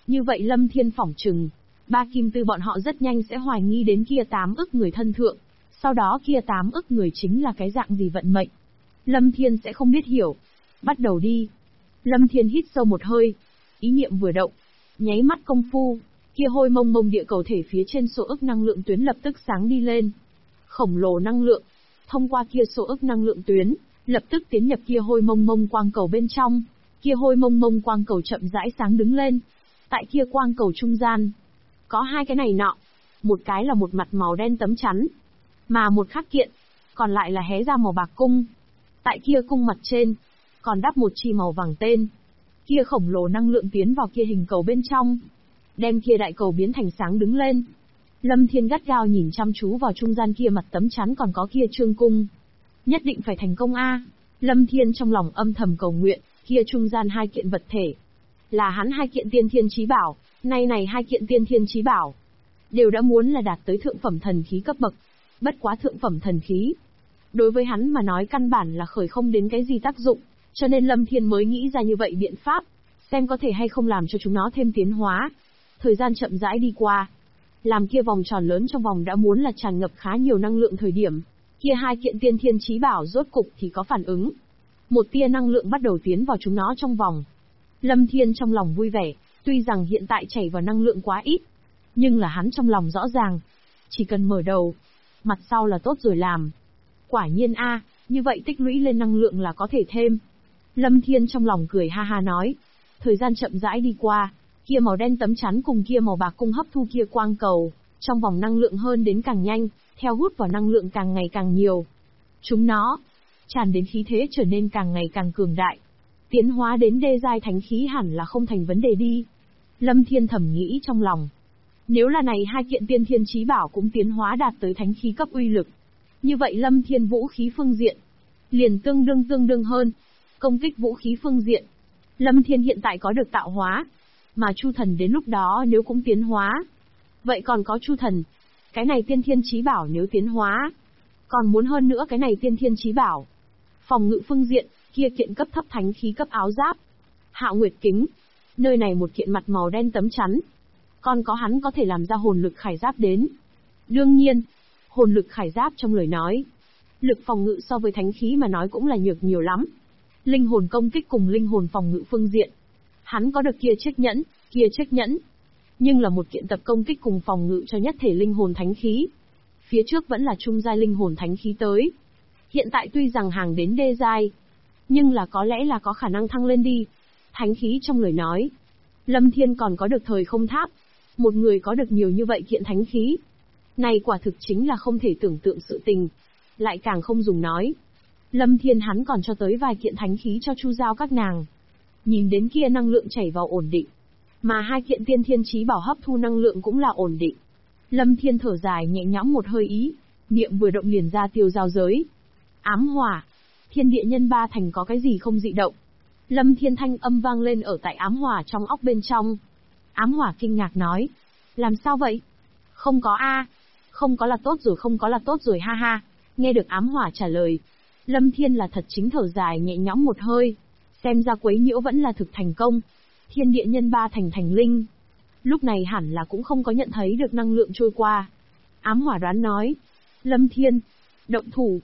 Speaker 1: Như vậy Lâm Thiên phỏng chừng, ba kim tư bọn họ rất nhanh sẽ hoài nghi đến kia 8 ức người thân thượng. Sau đó kia 8 ức người chính là cái dạng gì vận mệnh. Lâm Thiên sẽ không biết hiểu. Bắt đầu đi. Lâm Thiên hít sâu một hơi. Ý niệm vừa động. Nháy mắt công phu, kia hôi mông mông địa cầu thể phía trên số ức năng lượng tuyến lập tức sáng đi lên. Khổng lồ năng lượng. Thông qua kia số ức năng lượng tuyến, lập tức tiến nhập kia hôi mông mông quang cầu bên trong. Kia hôi mông mông quang cầu chậm rãi sáng đứng lên. Tại kia quang cầu trung gian, có hai cái này nọ. Một cái là một mặt màu đen tấm chắn, mà một khác kiện, còn lại là hé ra màu bạc cung. Tại kia cung mặt trên, còn đắp một chi màu vàng tên. Kia khổng lồ năng lượng tiến vào kia hình cầu bên trong, đem kia đại cầu biến thành sáng đứng lên. Lâm Thiên gắt gao nhìn chăm chú vào trung gian kia mặt tấm chắn còn có kia trương cung. Nhất định phải thành công a! Lâm Thiên trong lòng âm thầm cầu nguyện, kia trung gian hai kiện vật thể. Là hắn hai kiện tiên thiên chí bảo, này hai kiện tiên thiên chí bảo. Đều đã muốn là đạt tới thượng phẩm thần khí cấp bậc. Bất quá thượng phẩm thần khí. Đối với hắn mà nói căn bản là khởi không đến cái gì tác dụng, cho nên Lâm Thiên mới nghĩ ra như vậy biện pháp, xem có thể hay không làm cho chúng nó thêm tiến hóa. Thời gian chậm rãi đi qua. Làm kia vòng tròn lớn trong vòng đã muốn là tràn ngập khá nhiều năng lượng thời điểm. Kia hai kiện tiên thiên chí bảo rốt cục thì có phản ứng. Một tia năng lượng bắt đầu tiến vào chúng nó trong vòng. Lâm Thiên trong lòng vui vẻ, tuy rằng hiện tại chảy vào năng lượng quá ít, nhưng là hắn trong lòng rõ ràng. Chỉ cần mở đầu, mặt sau là tốt rồi làm. Quả nhiên a, như vậy tích lũy lên năng lượng là có thể thêm. Lâm Thiên trong lòng cười ha ha nói. Thời gian chậm rãi đi qua, kia màu đen tấm chắn cùng kia màu bạc cung hấp thu kia quang cầu, trong vòng năng lượng hơn đến càng nhanh, theo hút vào năng lượng càng ngày càng nhiều. Chúng nó tràn đến khí thế trở nên càng ngày càng cường đại. Tiến hóa đến đê giai thánh khí hẳn là không thành vấn đề đi. Lâm Thiên thầm nghĩ trong lòng. Nếu là này hai kiện tiên thiên chí bảo cũng tiến hóa đạt tới thánh khí cấp uy lực, như vậy Lâm Thiên vũ khí phương diện liền tương đương hơn. Công kích vũ khí phương diện, Lâm Thiên hiện tại có được tạo hóa, mà Chu Thần đến lúc đó nếu cũng tiến hóa, vậy còn có Chu Thần, cái này tiên thiên chí bảo nếu tiến hóa, còn muốn hơn nữa cái này tiên thiên chí bảo. Phòng ngự phương diện, kia kiện cấp thấp thánh khí cấp áo giáp, Hạo Nguyệt kính, nơi này một kiện mặt màu đen tấm chắn, còn có hắn có thể làm ra hồn lực khải giáp đến. Đương nhiên, hồn lực khải giáp trong lời nói, lực phòng ngự so với thánh khí mà nói cũng là nhược nhiều lắm. Linh hồn công kích cùng linh hồn phòng ngự phương diện, hắn có được kia chiếc nhẫn, nhưng là một kiện tập công kích cùng phòng ngự cho nhất thể linh hồn thánh khí. Phía trước vẫn là trung giai linh hồn thánh khí tới. Hiện tại tuy rằng hàng đến đê giai, nhưng là có lẽ là có khả năng thăng lên đi. Thánh khí trong lời nói, Lâm Thiên còn có được thời không tháp. Một người có được nhiều như vậy kiện thánh khí, này quả thực chính là không thể tưởng tượng sự tình. Lại càng không dùng nói, Lâm Thiên hắn còn cho tới vài kiện thánh khí cho Chu Giao các nàng. Nhìn đến kia năng lượng chảy vào ổn định, mà hai kiện tiên thiên chí bảo hấp thu năng lượng cũng là ổn định. Lâm Thiên thở dài nhẹ nhõm một hơi ý, niệm vừa động liền ra tiêu giao giới. Ám hỏa, thiên địa nhân ba thành có cái gì không dị động? Lâm Thiên thanh âm vang lên ở tại ám hỏa trong óc bên trong. Ám hỏa kinh ngạc nói, làm sao vậy? Không có a, không có là tốt rồi, không có là tốt rồi ha ha. Nghe được ám hỏa trả lời, Lâm Thiên là thật chính thở dài nhẹ nhõm một hơi, xem ra quấy nhiễu vẫn là thực thành công. Thiên địa nhân ba thành thành linh, lúc này hẳn là cũng không có nhận thấy được năng lượng trôi qua. Ám hỏa đoán nói, Lâm Thiên, động thủ,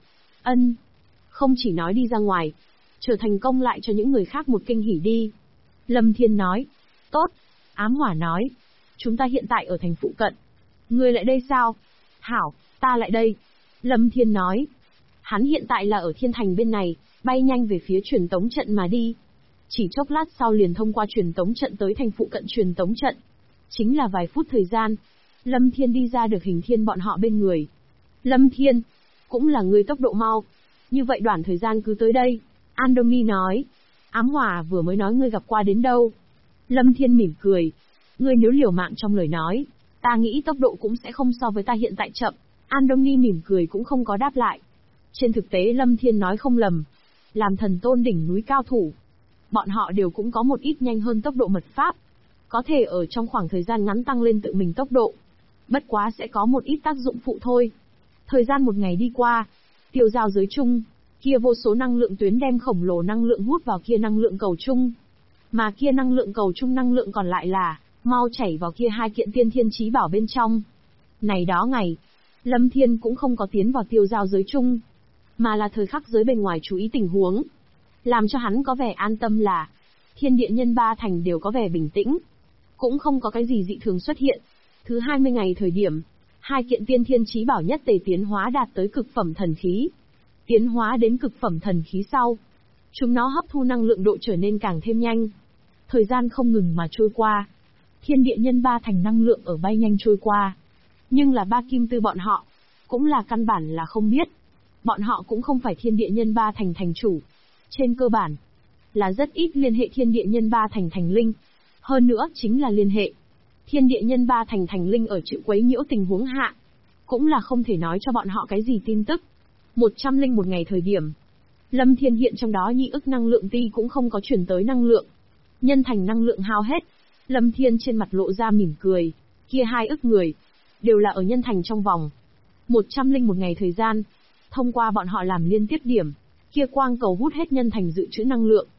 Speaker 1: không chỉ nói đi ra ngoài, trở thành công lại cho những người khác một kinh hỉ đi. Lâm Thiên nói, tốt. Ám hỏa nói, chúng ta hiện tại ở thành phụ cận. Ngươi lại đây sao? Hảo, ta lại đây. Lâm Thiên nói, hắn hiện tại là ở thiên thành bên này, bay nhanh về phía truyền tống trận mà đi. Chỉ chốc lát sau liền thông qua truyền tống trận tới thành phụ cận truyền tống trận. Chính là vài phút thời gian, Lâm Thiên đi ra được Hình Thiên bọn họ bên người. Lâm Thiên, cũng là người tốc độ mau. Như vậy đoạn thời gian cứ tới đây. Andoni nói, ám hỏa vừa mới nói ngươi gặp qua đến đâu. Lâm Thiên mỉm cười, ngươi nếu liều mạng trong lời nói, ta nghĩ tốc độ cũng sẽ không so với ta hiện tại chậm. Andoni mỉm cười cũng không có đáp lại. Trên thực tế Lâm Thiên nói không lầm, làm thần tôn đỉnh núi cao thủ, bọn họ đều cũng có một ít nhanh hơn tốc độ mật pháp, có thể ở trong khoảng thời gian ngắn tăng lên tự mình tốc độ. Bất quá sẽ có một ít tác dụng phụ thôi. Thời gian một ngày đi qua, tiêu giao giới chung, kia vô số năng lượng tuyến đem khổng lồ năng lượng hút vào kia năng lượng cầu chung. Mà kia năng lượng cầu chung năng lượng còn lại là mau chảy vào kia hai kiện tiên thiên chí bảo bên trong. Này đó ngày, Lâm Thiên cũng không có tiến vào tiêu giao giới chung, mà là thời khắc giới bên ngoài chú ý tình huống. Làm cho hắn có vẻ an tâm là, thiên địa nhân ba thành đều có vẻ bình tĩnh, cũng không có cái gì dị thường xuất hiện. Thứ 20 ngày thời điểm, hai kiện tiên thiên chí bảo nhất tề tiến hóa đạt tới cực phẩm thần khí. Tiến hóa đến cực phẩm thần khí sau, chúng nó hấp thu năng lượng độ trở nên càng thêm nhanh. Thời gian không ngừng mà trôi qua. Thiên địa nhân ba thành năng lượng ở bay nhanh trôi qua. Nhưng là ba kim tư bọn họ, cũng là căn bản là không biết. Bọn họ cũng không phải thiên địa nhân ba thành thành chủ. Trên cơ bản, là rất ít liên hệ thiên địa nhân ba thành thành linh. Hơn nữa chính là liên hệ. Thiên địa nhân ba thành thành linh ở chịu quấy nhiễu tình huống hạ. Cũng là không thể nói cho bọn họ cái gì tin tức. 101 ngày thời điểm. Lâm Thiên hiện trong đó nhị ức năng lượng ti cũng không có chuyển tới năng lượng. Nhân thành năng lượng hao hết. Lâm Thiên trên mặt lộ ra mỉm cười. Kia 2 ức người. Đều là ở nhân thành trong vòng 101 ngày thời gian. Thông qua bọn họ làm liên tiếp điểm. Kia quang cầu hút hết nhân thành dự trữ năng lượng.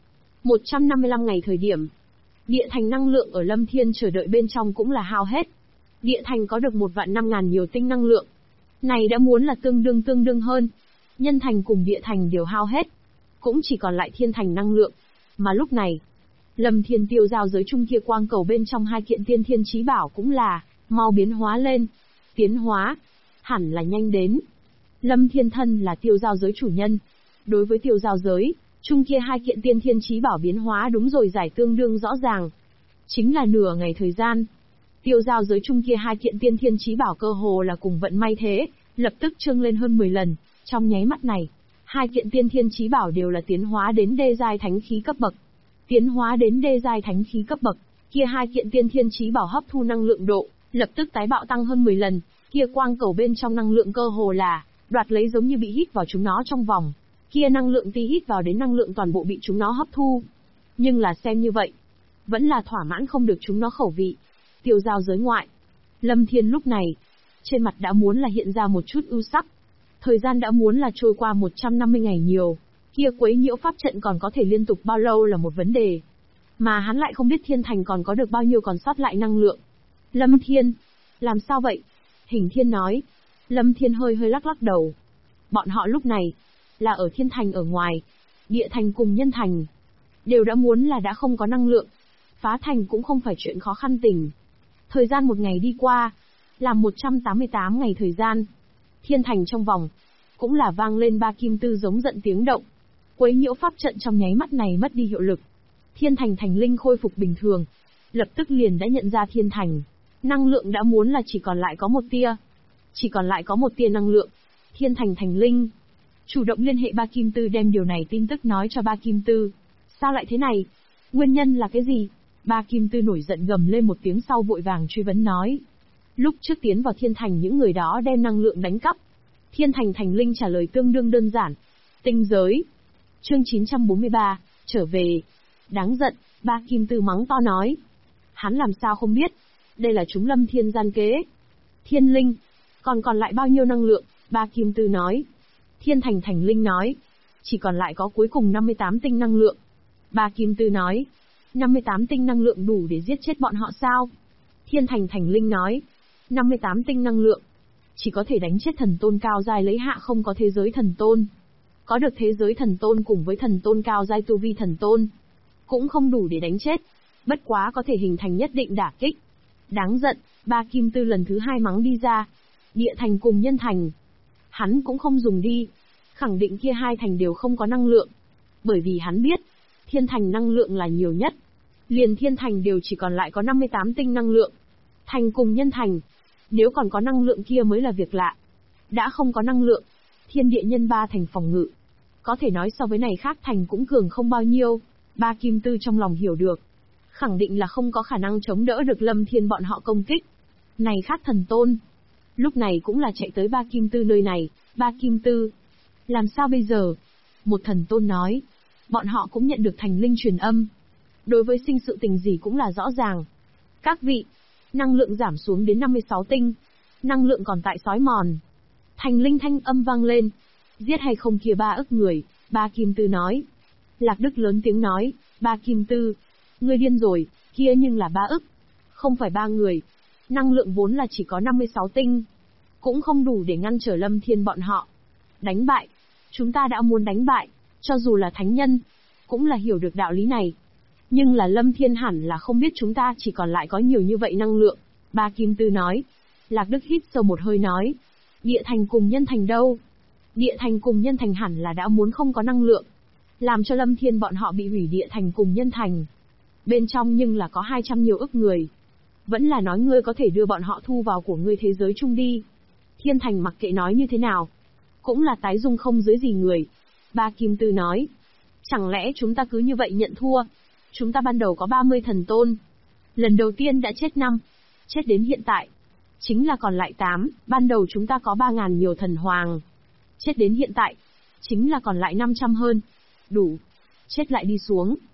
Speaker 1: 155 ngày thời điểm. Địa thành năng lượng ở Lâm Thiên chờ đợi bên trong cũng là hao hết. Địa thành có được 1.500.000 nhiều tinh năng lượng. Này đã muốn là tương đương hơn. Nhân thành cùng địa thành đều hao hết. Cũng chỉ còn lại thiên thành năng lượng. Mà lúc này, Lâm Thiên tiêu giao giới chung kia quang cầu bên trong hai kiện tiên thiên chí bảo cũng là mau biến hóa lên. Tiến hóa, hẳn là nhanh đến. Lâm Thiên thân là tiêu giao giới chủ nhân. Đối với tiêu giao giới, chung kia hai kiện tiên thiên chí bảo biến hóa đúng rồi giải tương đương rõ ràng. Chính là nửa ngày thời gian. Tiêu giao giới chung kia hai kiện tiên thiên chí bảo cơ hồ là cùng vận may thế, lập tức trương lên hơn 10 lần. Trong nháy mắt này, hai kiện tiên thiên chí bảo đều là tiến hóa đến đê giai thánh khí cấp bậc. Tiến hóa đến đê giai thánh khí cấp bậc, kia hai kiện tiên thiên chí bảo hấp thu năng lượng độ, lập tức tái bạo tăng hơn 10 lần, kia quang cầu bên trong năng lượng cơ hồ là đoạt lấy giống như bị hít vào chúng nó trong vòng. Kia năng lượng ti hít vào đến năng lượng toàn bộ bị chúng nó hấp thu. Nhưng là xem như vậy, vẫn là thỏa mãn không được chúng nó khẩu vị. Tiêu giao giới ngoại, Lâm Thiên lúc này, trên mặt đã muốn là hiện ra một chút ưu sắc. Thời gian đã muốn là trôi qua 150 ngày nhiều, kia quấy nhiễu pháp trận còn có thể liên tục bao lâu là một vấn đề. Mà hắn lại không biết thiên thành còn có được bao nhiêu còn sót lại năng lượng. Lâm Thiên, làm sao vậy? Hình Thiên nói. Lâm Thiên hơi lắc đầu. Bọn họ lúc này, là ở thiên thành ở ngoài, địa thành cùng nhân thành, đều đã muốn là đã không có năng lượng. Phá thành cũng không phải chuyện khó khăn tình. Thời gian một ngày đi qua, là 188 ngày thời gian. Thiên thành trong vòng, cũng là vang lên ba kim tư giống giận tiếng động. Quấy nhiễu pháp trận trong nháy mắt này mất đi hiệu lực. Thiên thành thành linh khôi phục bình thường. Lập tức liền đã nhận ra thiên thành. Năng lượng đã muốn là chỉ còn lại có một tia. Chỉ còn lại có một tia năng lượng. Thiên thành thành linh. Chủ động liên hệ ba kim tư đem điều này tin tức nói cho ba kim tư. Sao lại thế này? Nguyên nhân là cái gì? Ba kim tư nổi giận gầm lên một tiếng sau vội vàng truy vấn nói. Lúc trước tiến vào thiên thành những người đó đem năng lượng đánh cắp. Thiên thành thành linh trả lời tương đương đơn giản. Tinh giới. Chương 943, trở về. Đáng giận, ba kim tư mắng to nói. Hắn làm sao không biết. Đây là chúng Lâm Thiên gian kế. Thiên linh. Còn lại bao nhiêu năng lượng? Ba kim tư nói. Thiên thành thành linh nói. Chỉ còn lại có cuối cùng 58 tinh năng lượng. Ba kim tư nói. 58 tinh năng lượng đủ để giết chết bọn họ sao? Thiên thành thành linh nói. 58 tinh năng lượng. Chỉ có thể đánh chết thần tôn cao giai lấy hạ không có thế giới thần tôn. Có được thế giới thần tôn cùng với thần tôn cao giai tu vi thần tôn. Cũng không đủ để đánh chết. Bất quá có thể hình thành nhất định đả kích. Đáng giận, ba kim tư lần thứ 2 mắng đi ra. Địa thành cùng nhân thành. Hắn cũng không dùng đi. Khẳng định kia hai thành đều không có năng lượng. Bởi vì hắn biết, thiên thành năng lượng là nhiều nhất. Liền thiên thành đều chỉ còn lại có 58 tinh năng lượng. Thành cùng nhân thành, nếu còn có năng lượng kia mới là việc lạ. Đã không có năng lượng, thiên địa nhân ba thành phòng ngự. Có thể nói so với này khác thành cũng cường không bao nhiêu. Ba kim tư trong lòng hiểu được. Khẳng định là không có khả năng chống đỡ được Lâm Thiên bọn họ công kích. Này khác thần tôn. Lúc này cũng là chạy tới ba kim tư nơi này. Ba kim tư. Làm sao bây giờ? Một thần tôn nói. Bọn họ cũng nhận được thành linh truyền âm. Đối với sinh sự tình gì cũng là rõ ràng. Các vị, năng lượng giảm xuống đến 56 tinh. Năng lượng còn tại sói mòn. Thành linh thanh âm vang lên. Giết hay không kia 3 ức người, ba kim tư nói. Lạc Đức lớn tiếng nói, ba kim tư. Ngươi điên rồi, kia nhưng là 3 ức. không phải 3 người. Năng lượng vốn là chỉ có 56 tinh. Cũng không đủ để ngăn trở Lâm Thiên bọn họ. Đánh bại. Chúng ta đã muốn đánh bại, cho dù là thánh nhân, cũng là hiểu được đạo lý này. Nhưng là Lâm Thiên hẳn là không biết chúng ta chỉ còn lại có nhiều như vậy năng lượng. Ba Kim Tư nói. Lạc Đức hít sâu một hơi nói. Địa thành cùng nhân thành đâu? Địa thành cùng nhân thành hẳn là đã muốn không có năng lượng. Làm cho Lâm Thiên bọn họ bị hủy địa thành cùng nhân thành. Bên trong nhưng là có 200 nhiều ức người. Vẫn là nói ngươi có thể đưa bọn họ thu vào của ngươi thế giới chung đi. Thiên thành mặc kệ nói như thế nào. Cũng là tái dung không dưới gì người. Ba Kim Tư nói. Chẳng lẽ chúng ta cứ như vậy nhận thua? Chúng ta ban đầu có 30 thần tôn. Lần đầu tiên đã chết 5. Chết đến hiện tại. Chính là còn lại 8, ban đầu chúng ta có 3.000 nhiều thần hoàng. Chết đến hiện tại. Chính là còn lại 500 hơn. Đủ. Chết lại đi xuống.